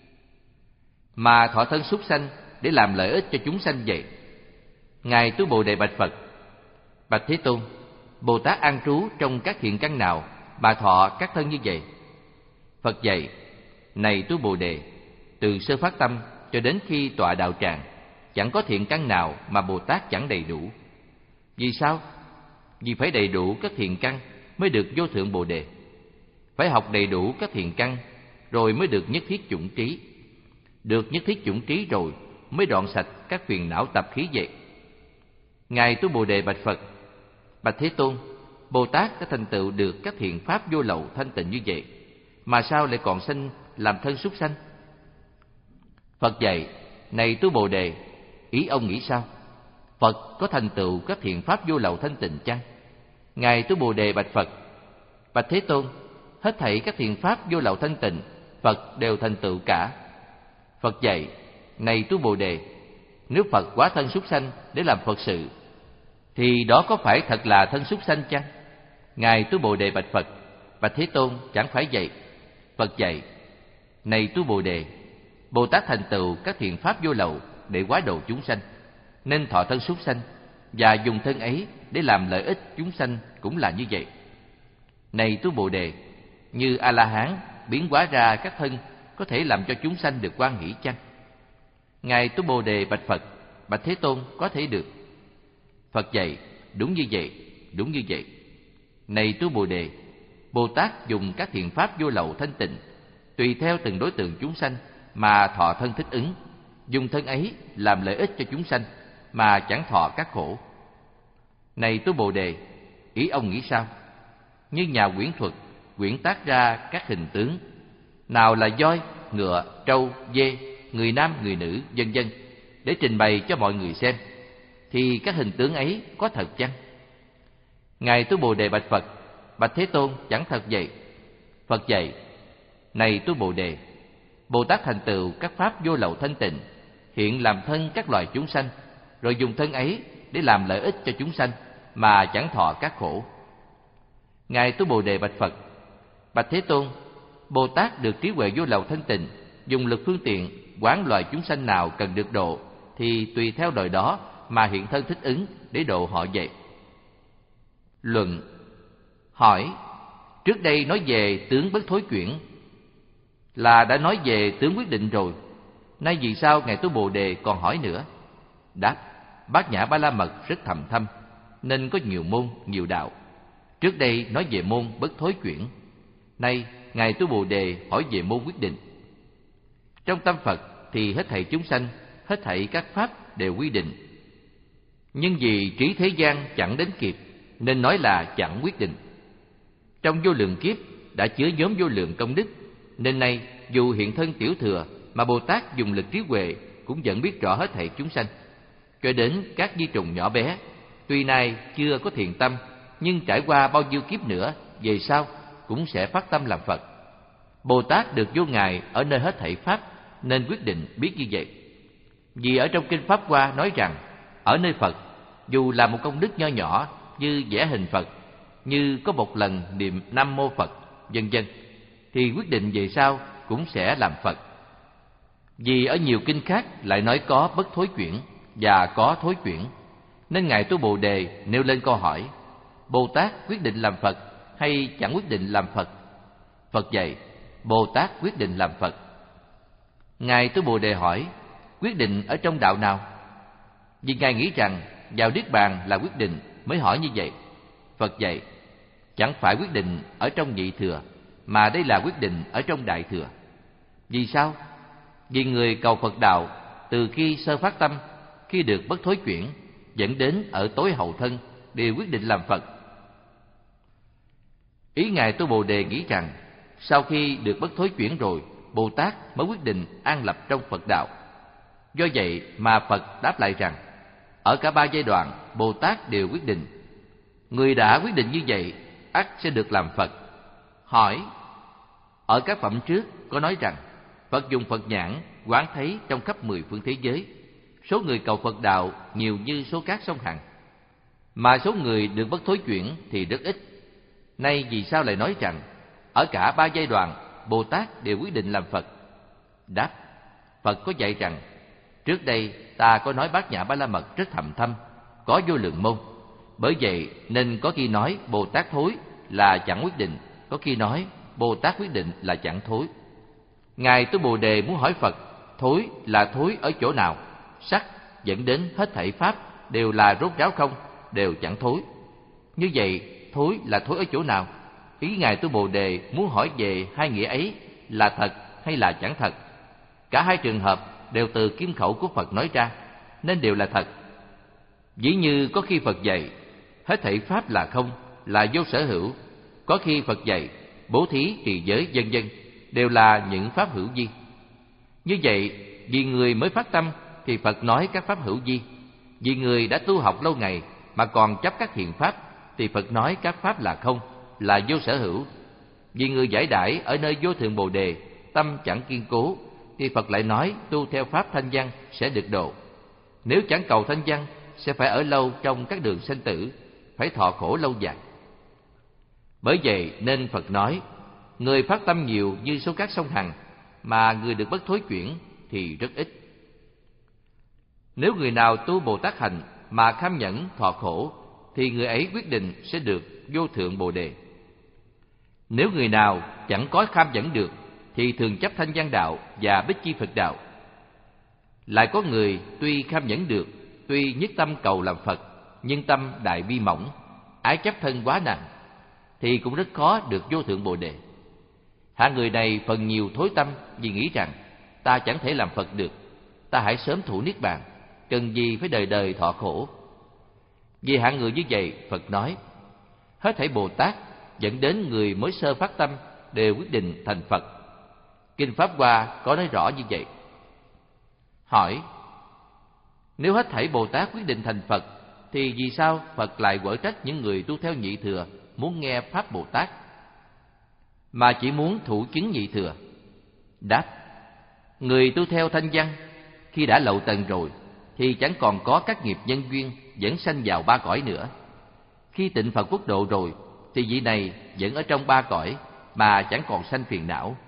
mà thọ thân súc sanh để làm lợi ích cho chúng sanh vậy. Ngài tu Bồ Đề bạch Phật: Bạch Thế Tôn, Bồ Tát an trú trong các thiện căn nào mà thọ các thân như vậy? Phật dạy, này tu Bồ Đề, từ sơ phát tâm cho đến khi tọa đạo tràng, chẳng có thiện căn nào mà Bồ Tát chẳng đầy đủ. Vì sao? Vì phải đầy đủ các thiện căn mới được vô thượng Bồ Đề. Phải học đầy đủ các thiện căn rồi mới được nhất thiết chủng trí. Được nhất thiết chủng trí rồi mới đoạn sạch các phiền não tập khí vậy. Ngài tu Bồ Đề bạch Phật: Bạch Thế Tôn, Bồ Tát đã thành tựu được các thiện pháp vô lậu thanh tịnh như vậy, mà sao lại còn sanh làm thân súc sanh? Phật dạy, này tu Bồ Đề, ý ông nghĩ sao? Phật có thành tựu các thiện pháp vô lậu thanh tịnh chăng? Ngài tu Bồ Đề bạch Phật: Bạch Thế Tôn, hết thảy các thiện pháp vô lậu thanh tịnh, Phật đều thành tựu cả. Phật dạy, này tu Bồ Đề, nếu Phật hóa thân súc sanh để làm Phật sự, thì đó có phải thật là thân súc sanh chăng? Ngài tu Bồ Đề bạch Phật: Bạch Thế Tôn, chẳng phải vậy. Phật dạy, này tu Bồ Đề, Bồ Tát thành tựu các thiện pháp vô lậu để hóa độ chúng sanh, nên thọ thân súc sanh, và dùng thân ấy để làm lợi ích chúng sanh cũng là như vậy. Này tu Bồ Đề, như A-la-hán biến hóa ra các thân có thể làm cho chúng sanh được hoan hỷ chăng? Ngài tu Bồ Đề bạch Phật: Bạch Thế Tôn, có thể được. Phật dạy, đúng như vậy, đúng như vậy. Này tu Bồ Đề, Bồ Tát dùng các thiện pháp vô lậu thanh tịnh, tùy theo từng đối tượng chúng sanh mà thọ thân thích ứng, dùng thân ấy làm lợi ích cho chúng sanh mà chẳng thọ các khổ. Này tu Bồ Đề, ý ông nghĩ sao? Như nhà quyển thuật quyển tác ra các hình tướng, nào là voi, ngựa, trâu, dê, người nam, người nữ, vân vân, để trình bày cho mọi người xem, thì các hình tướng ấy có thật chăng? Ngài tu Bồ Đề bạch Phật: Bạch Thế Tôn, chẳng thật vậy. Phật dạy, này tu Bồ Đề, Bồ Tát thành tựu các pháp vô lậu thanh tịnh, hiện làm thân các loài chúng sanh, rồi dùng thân ấy để làm lợi ích cho chúng sanh mà chẳng thọ các khổ. Ngài tu Bồ Đề bạch Phật: Bạch Thế Tôn, Bồ Tát được trí huệ vô lậu thanh tịnh, dùng lực phương tiện quán loài chúng sanh nào cần được độ, thì tùy theo đời đó mà hiện thân thích ứng để độ họ vậy. Luận: Hỏi: trước đây nói về tướng bất thối chuyển là đã nói về tướng quyết định rồi, nay vì sao ngài Tu Bồ Đề còn hỏi nữa? Đáp: Bát Nhã Ba La Mật rất thầm thâm, nên có nhiều môn, nhiều đạo. Trước đây nói về môn bất thối chuyển, nay ngài Tu Bồ Đề hỏi về môn quyết định. Trong tâm Phật thì hết thảy chúng sanh, hết thảy các pháp đều quy định, nhưng vì trí thế gian chẳng đến kịp nên nói là chẳng quyết định. Trong vô lượng kiếp đã chứa nhóm vô lượng công đức, nên nay dù hiện thân tiểu thừa mà Bồ Tát dùng lực trí huệ cũng vẫn biết rõ hết thảy chúng sanh, cho đến các vi trùng nhỏ bé. Tuy nay chưa có thiện tâm, nhưng trải qua bao nhiêu kiếp nữa, về sau cũng sẽ phát tâm làm Phật. Bồ Tát được vô ngài ở nơi hết thảy pháp, nên quyết định biết như vậy. Vì ở trong kinh Pháp Hoa nói rằng, ở nơi Phật, dù là một công đức nho nhỏ như vẽ hình Phật, như có một lần niệm Nam Mô Phật, vân vân, thì quyết định về sau cũng sẽ làm Phật. Vì ở nhiều kinh khác lại nói có bất thối chuyển và có thối chuyển, nên ngài Tu Bồ Đề nêu lên câu hỏi: Bồ Tát quyết định làm Phật hay chẳng quyết định làm Phật? Phật dạy: Bồ Tát quyết định làm Phật. Ngài Tu Bồ Đề hỏi: quyết định ở trong đạo nào? Vì ngài nghĩ rằng vào Niết Bàn là quyết định mới hỏi như vậy. Phật dạy: chẳng phải quyết định ở trong nhị thừa, mà đây là quyết định ở trong đại thừa. Vì sao? Vì người cầu Phật đạo từ khi sơ phát tâm, khi được bất thối chuyển, dẫn đến ở tối hậu thân đều quyết định làm Phật. Ý ngài Tu Bồ Đề nghĩ rằng sau khi được bất thối chuyển rồi, Bồ Tát mới quyết định an lập trong Phật đạo. Do vậy mà Phật đáp lại rằng, ở cả ba giai đoạn Bồ Tát đều quyết định. Người đã quyết định như vậy ắt sẽ được làm Phật. Hỏi: ở các phẩm trước có nói rằng Phật dùng Phật nhãn quán thấy trong khắp mười phương thế giới, số người cầu Phật đạo nhiều như số cát sông Hằng, mà số người được bất thối chuyển thì rất ít. Nay vì sao lại nói rằng ở cả ba giai đoạn Bồ Tát đều quyết định làm Phật? Đáp: Phật có dạy rằng, trước đây ta có nói Bát Nhã Ba La Mật rất thầm thâm, có vô lượng môn. Bởi vậy nên có khi nói Bồ Tát thối là chẳng quyết định, có khi nói Bồ Tát quyết định là chẳng thối. Ngài Tu Bồ Đề muốn hỏi Phật, thối là thối ở chỗ nào? Sắc dẫn đến hết thảy pháp đều là rốt ráo không, đều chẳng thối. Như vậy thối là thối ở chỗ nào? Ý ngài Tu Bồ Đề muốn hỏi về hai nghĩa ấy là thật hay là chẳng thật. Cả hai trường hợp đều từ kim khẩu của Phật nói ra, nên đều là thật. Ví như có khi Phật dạy hết thảy pháp là không, là vô sở hữu. Có khi Phật dạy bố thí, trì giới, vân vân, đều là những pháp hữu vi. Như vậy, vì người mới phát tâm thì Phật nói các pháp hữu vi. Vì người đã tu học lâu ngày mà còn chấp các thiện pháp thì Phật nói các pháp là không, là vô sở hữu. Vì người giải đãi ở nơi vô thượng Bồ Đề, tâm chẳng kiên cố, thì Phật lại nói tu theo pháp thanh văn sẽ được độ. Nếu chẳng cầu thanh văn, sẽ phải ở lâu trong các đường sanh tử, phải thọ khổ lâu dài. Bởi vậy nên Phật nói, người phát tâm nhiều như số cát sông Hằng, mà người được bất thối chuyển thì rất ít. Nếu người nào tu Bồ Tát hành mà kham nhẫn thọ khổ, thì người ấy quyết định sẽ được vô thượng Bồ Đề. Nếu người nào chẳng có kham nhẫn được, thì thường chấp thanh văn đạo và bích chi Phật đạo. Lại có người tuy kham nhẫn được, tuy nhất tâm cầu làm Phật, nhưng tâm đại bi mỏng, ái chấp thân quá nặng, thì cũng rất khó được vô thượng Bồ Đề. Hạng người này phần nhiều thối tâm vì nghĩ rằng ta chẳng thể làm Phật được, ta hãy sớm thụ niết bàn, cần gì phải đời đời thọ khổ. Vì hạng người như vậy, Phật nói hết thảy Bồ Tát dẫn đến người mới sơ phát tâm đều quyết định thành Phật. Kinh Pháp Hoa có nói rõ như vậy. Hỏi: nếu hết thảy Bồ Tát quyết định thành Phật, thì vì sao Phật lại quở trách những người tu theo nhị thừa muốn nghe Pháp Bồ Tát, mà chỉ muốn thụ chứng nhị thừa? Đáp: người tu theo thanh văn, khi đã lậu tầng rồi, thì chẳng còn có các nghiệp nhân duyên dẫn sanh vào ba cõi nữa. Khi tịnh Phật quốc độ rồi, thì vị này vẫn ở trong ba cõi, mà chẳng còn sanh phiền não.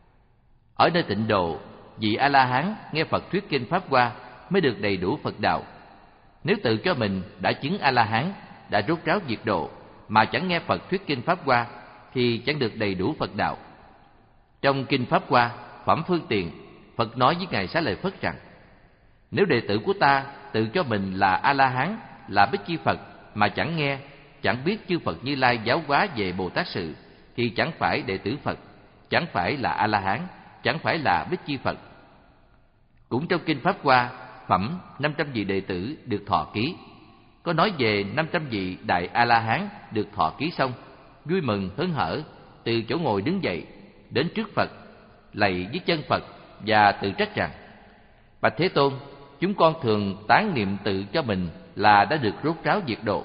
Ở nơi tịnh độ, vị A-la-hán nghe Phật thuyết kinh Pháp Hoa mới được đầy đủ Phật đạo. Nếu tự cho mình đã chứng A-la-hán, đã rốt ráo diệt độ, mà chẳng nghe Phật thuyết kinh Pháp Hoa thì chẳng được đầy đủ Phật đạo. Trong kinh Pháp Hoa, phẩm Phương Tiện, Phật nói với Ngài Xá Lợi Phất rằng: nếu đệ tử của ta tự cho mình là A-la-hán, là Bích Chi Phật mà chẳng nghe, chẳng biết chư Phật Như Lai giáo hóa về Bồ Tát sự, thì chẳng phải đệ tử Phật, chẳng phải là A-la-hán, chẳng phải là Bích Chi Phật. Cũng trong kinh Pháp Hoa, phẩm năm trăm vị đệ tử được thọ ký, có nói về năm trăm vị đại A-la-hán được thọ ký xong, vui mừng hớn hở, từ chỗ ngồi đứng dậy, đến trước Phật, lạy dưới chân Phật và tự trách rằng: bạch Thế Tôn, chúng con thường tán niệm tự cho mình là đã được rốt ráo diệt độ.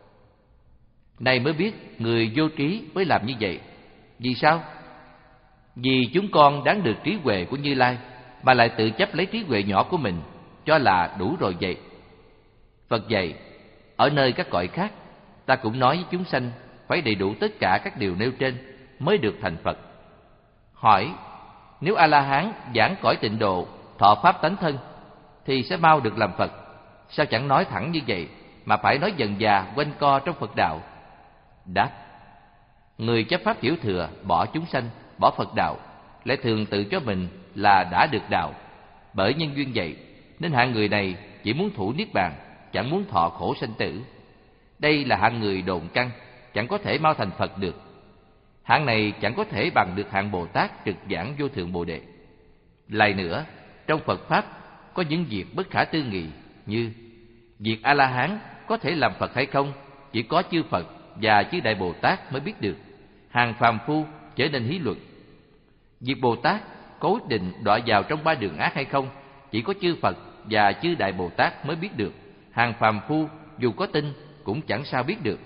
Này mới biết người vô trí mới làm như vậy. Vì sao? Vì chúng con đáng được trí huệ của Như Lai, mà lại tự chấp lấy trí huệ nhỏ của mình, cho là đủ rồi vậy. Phật dạy: ở nơi các cõi khác, ta cũng nói với chúng sanh phải đầy đủ tất cả các điều nêu trên mới được thành Phật. Hỏi: nếu A-la-hán giảng cõi tịnh độ, thọ pháp tánh thân, thì sẽ mau được làm Phật. Sao chẳng nói thẳng như vậy, mà phải nói dần dà quanh co trong Phật đạo? Đáp: người chấp pháp tiểu thừa, bỏ chúng sanh, bỏ Phật đạo, lại thường tự cho mình là đã được đạo. Bởi nhân duyên vậy, nên hạng người này chỉ muốn thủ niết bàn, chẳng muốn thọ khổ sanh tử. Đây là hạng người độn căn, chẳng có thể mau thành Phật được. Hạng này chẳng có thể bằng được hạng Bồ Tát trực giảng vô thượng Bồ Đề. Lại nữa, trong Phật Pháp có những việc bất khả tư nghị, như việc A-la-hán có thể làm Phật hay không, chỉ có chư Phật và chư Đại Bồ Tát mới biết được. Hàng phàm phu trở nên hí luận. Việc Bồ Tát có quyết định đọa vào trong ba đường ác hay không, chỉ có chư Phật và chư Đại Bồ Tát mới biết được. Hàng phàm phu dù có tin cũng chẳng sao biết được.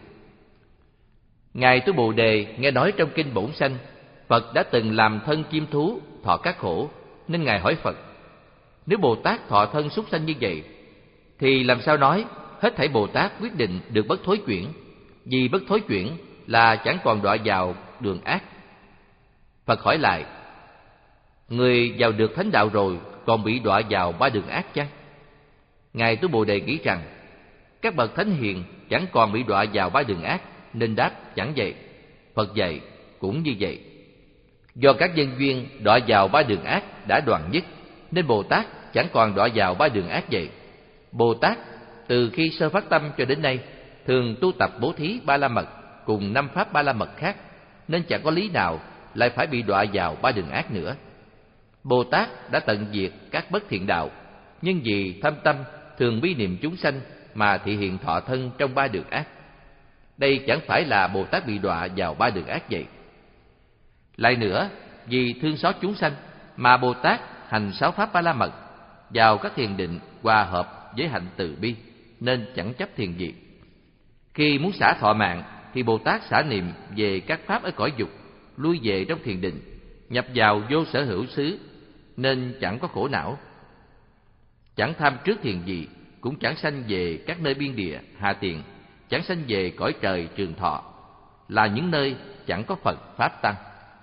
Ngài Tu Bồ Đề nghe nói trong kinh Bổn Sanh, Phật đã từng làm thân chim thú, thọ các khổ, nên Ngài hỏi Phật: nếu Bồ Tát thọ thân súc sanh như vậy, thì làm sao nói hết thảy Bồ Tát quyết định được bất thối chuyển? Vì bất thối chuyển là chẳng còn đọa vào đường ác. Phật hỏi lại: người vào được thánh đạo rồi còn bị đọa vào ba đường ác chăng? Ngài Tu Bồ Đề nghĩ rằng các bậc thánh hiền chẳng còn bị đọa vào ba đường ác, nên đáp chẳng vậy. Phật dạy cũng như vậy. Do các nhân duyên đọa vào ba đường ác đã đoạn dứt, nên Bồ Tát chẳng còn đọa vào ba đường ác vậy. Bồ Tát từ khi sơ phát tâm cho đến nay thường tu tập bố thí ba la mật cùng năm pháp ba la mật khác, nên chẳng có lý nào lại phải bị đọa vào ba đường ác nữa. Bồ Tát đã tận diệt các bất thiện đạo, nhưng vì thâm tâm thường bi niệm chúng sanh mà thị hiện thọ thân trong ba đường ác. Đây chẳng phải là Bồ Tát bị đọa vào ba đường ác vậy. Lại nữa, vì thương xót chúng sanh mà Bồ Tát hành sáu pháp ba la mật, vào các thiền định hòa hợp với hạnh từ bi, nên chẳng chấp thiền gì. Khi muốn xả thọ mạng thì Bồ Tát xả niệm về các pháp ở cõi dục, lui về trong thiền định, nhập vào vô sở hữu xứ, nên chẳng có khổ não. Chẳng tham trước thiền gì, cũng chẳng sanh về các nơi biên địa hạ tiện, chẳng sanh về cõi trời trường thọ, là những nơi chẳng có Phật pháp tăng.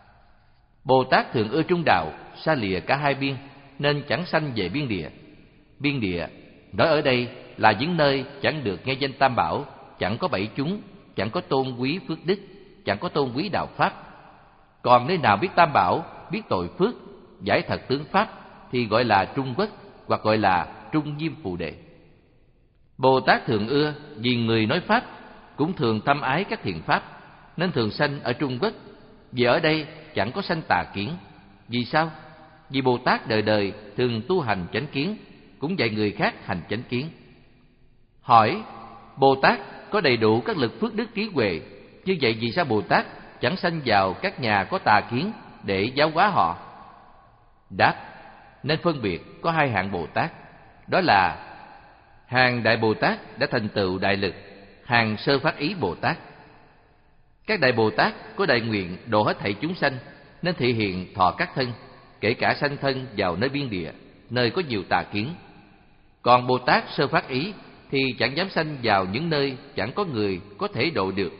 Bồ Tát thường ưa trung đạo, xa lìa cả hai biên, nên chẳng sanh về biên địa. Biên địa nói ở đây là những nơi chẳng được nghe danh Tam Bảo, chẳng có bảy chúng, chẳng có tôn quý phước đức, chẳng có tôn quý đạo pháp. Còn nơi nào biết Tam Bảo, biết tội phước, giải thật tướng pháp, thì gọi là Trung Quốc, hoặc gọi là Trung Diêm Phù Đề. Bồ Tát thường ưa vì người nói pháp, cũng thường thâm ái các thiện pháp, nên thường sanh ở Trung Quốc. Vì ở đây chẳng có sanh tà kiến. Vì sao? Vì Bồ Tát đời đời thường tu hành chánh kiến, cũng dạy người khác hành chánh kiến. Hỏi: Bồ Tát có đầy đủ các lực phước đức trí huệ, như vậy vì sao Bồ Tát chẳng sanh vào các nhà có tà kiến để giáo hóa họ? Đáp: nên phân biệt có hai hạng Bồ Tát, đó là hàng Đại Bồ Tát đã thành tựu đại lực, hàng sơ phát ý Bồ Tát. Các Đại Bồ Tát có đại nguyện độ hết thảy chúng sanh, nên thị hiện thọ các thân, kể cả sanh thân vào nơi biên địa, nơi có nhiều tà kiến. Còn Bồ Tát sơ phát ý thì chẳng dám sanh vào những nơi chẳng có người có thể độ được.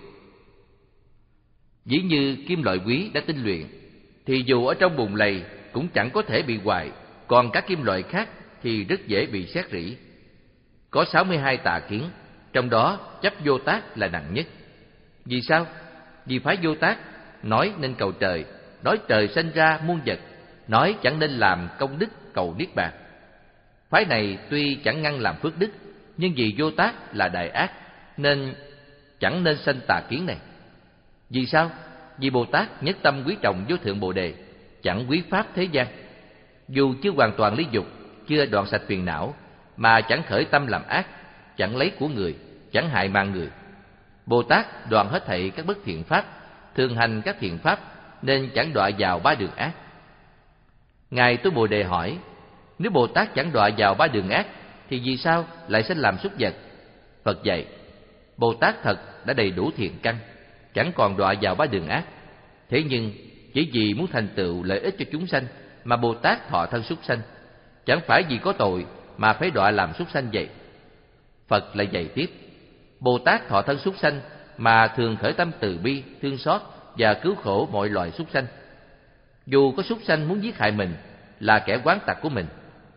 Ví như kim loại quý đã tinh luyện, thì dù ở trong bùn lầy cũng chẳng có thể bị hoại, còn các kim loại khác thì rất dễ bị sét rỉ. Có sáu mươi hai tà kiến, trong đó chấp vô tác là nặng nhất. Vì sao? Vì phái Vô Tác nói nên cầu trời, nói trời sanh ra muôn vật, nói chẳng nên làm công đức cầu niết bàn. Phái này tuy chẳng ngăn làm phước đức, nhưng vì Vô Tác là đại ác nên chẳng nên sanh tà kiến này. Vì sao? Vì Bồ Tát nhất tâm quý trọng vô thượng Bồ Đề, chẳng quý pháp thế gian. Dù chưa hoàn toàn ly dục, chưa đoạn sạch phiền não, mà chẳng khởi tâm làm ác, chẳng lấy của người, chẳng hại mạng người. Bồ Tát đoạn hết thảy các bất thiện pháp, thường hành các thiện pháp, nên chẳng đọa vào ba đường ác. Ngài Tu Bồ Đề hỏi, nếu Bồ Tát chẳng đọa vào ba đường ác, thì vì sao lại sinh làm súc vật? Phật dạy, Bồ Tát thật đã đầy đủ thiện căn, chẳng còn đọa vào ba đường ác. Thế nhưng chỉ vì muốn thành tựu lợi ích cho chúng sanh mà Bồ Tát thọ thân súc sanh, chẳng phải vì có tội mà phải đọa làm súc sanh vậy. Phật lại dạy tiếp, Bồ Tát thọ thân súc sanh mà thường khởi tâm từ bi, thương xót và cứu khổ mọi loài súc sanh. Dù có súc sanh muốn giết hại mình, là kẻ oán tặc của mình.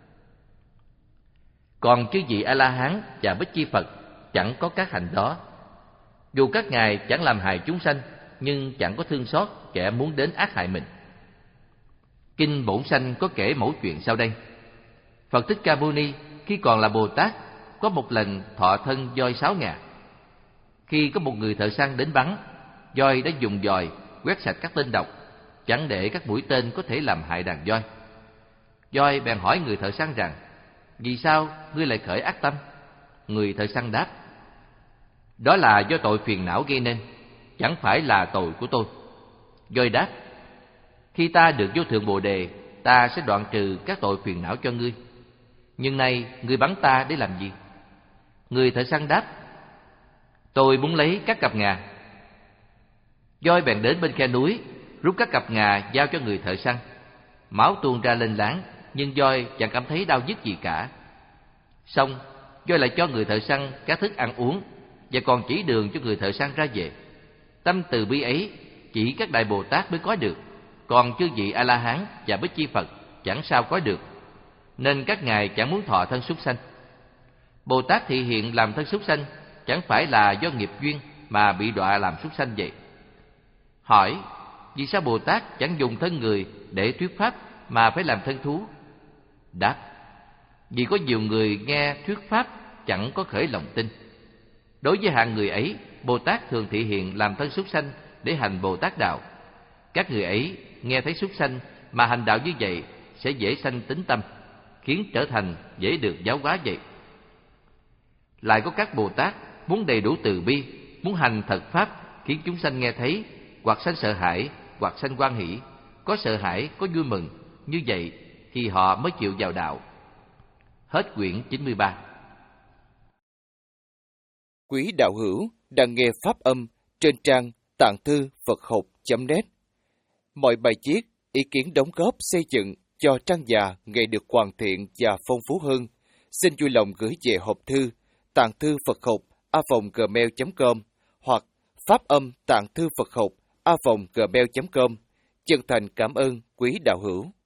Còn chư vị A-la-hán và Bích Chi Phật chẳng có các hạnh đó. Dù các ngài chẳng làm hại chúng sanh, nhưng chẳng có thương xót kẻ muốn đến ác hại mình. Kinh Bổn Sanh có kể mẫu chuyện sau đây. Phật Thích Ca Mâu Ni khi còn là Bồ Tát, có một lần thọ thân voi sáu ngà. Khi có một người thợ săn đến bắn, voi đã dùng dòi quét sạch các tên độc, chẳng để các mũi tên có thể làm hại đàn voi. Voi bèn hỏi người thợ săn rằng, vì sao ngươi lại khởi ác tâm? Người thợ săn đáp, đó là do tội phiền não gây nên, chẳng phải là tội của tôi. Voi đáp, khi ta được vô thượng Bồ Đề, ta sẽ đoạn trừ các tội phiền não cho ngươi. Nhưng nay ngươi bắn ta để làm gì? Người thợ săn đáp, tôi muốn lấy các cặp ngà. Voi bèn đến bên khe núi, rút các cặp ngà giao cho người thợ săn. Máu tuôn ra lên láng, nhưng voi chẳng cảm thấy đau nhức gì cả. Xong, voi lại cho người thợ săn các thức ăn uống, và còn chỉ đường cho người thợ săn ra về. Tâm từ bi ấy chỉ các đại Bồ Tát mới có được, còn chư vị A-la-hán và Bích Chi Phật chẳng sao có được, nên các ngài chẳng muốn thọ thân súc sanh. Bồ Tát thị hiện làm thân súc sanh chẳng phải là do nghiệp duyên mà bị đọa làm súc sanh vậy. Hỏi, vì sao Bồ Tát chẳng dùng thân người để thuyết pháp mà phải làm thân thú? Đáp, vì có nhiều người nghe thuyết pháp chẳng có khởi lòng tin. Đối với hạng người ấy, Bồ Tát thường thị hiện làm thân súc sanh để hành Bồ Tát đạo. Các người ấy nghe thấy súc sanh mà hành đạo như vậy sẽ dễ sanh tín tâm, khiến trở thành dễ được giáo hóa vậy. Lại có các Bồ Tát muốn đầy đủ từ bi, muốn hành thật pháp, khiến chúng sanh nghe thấy hoặc sanh sợ hãi, hoặc sanh hoan hỷ, có sợ hãi, có vui mừng, như vậy thì họ mới chịu vào đạo. Hết quyển chín mươi ba. Quý đạo hữu đang nghe pháp âm trên trang tạng thư Phật học chấm net. Mọi bài viết, ý kiến đóng góp xây dựng cho trang già ngày được hoàn thiện và phong phú hơn, xin vui lòng gửi về hộp thư tạng thư Phật học a vòng gmail chấm com hoặc pháp âm tạng thư Phật học a vòng gmail chấm com. Chân thành cảm ơn quý đạo hữu.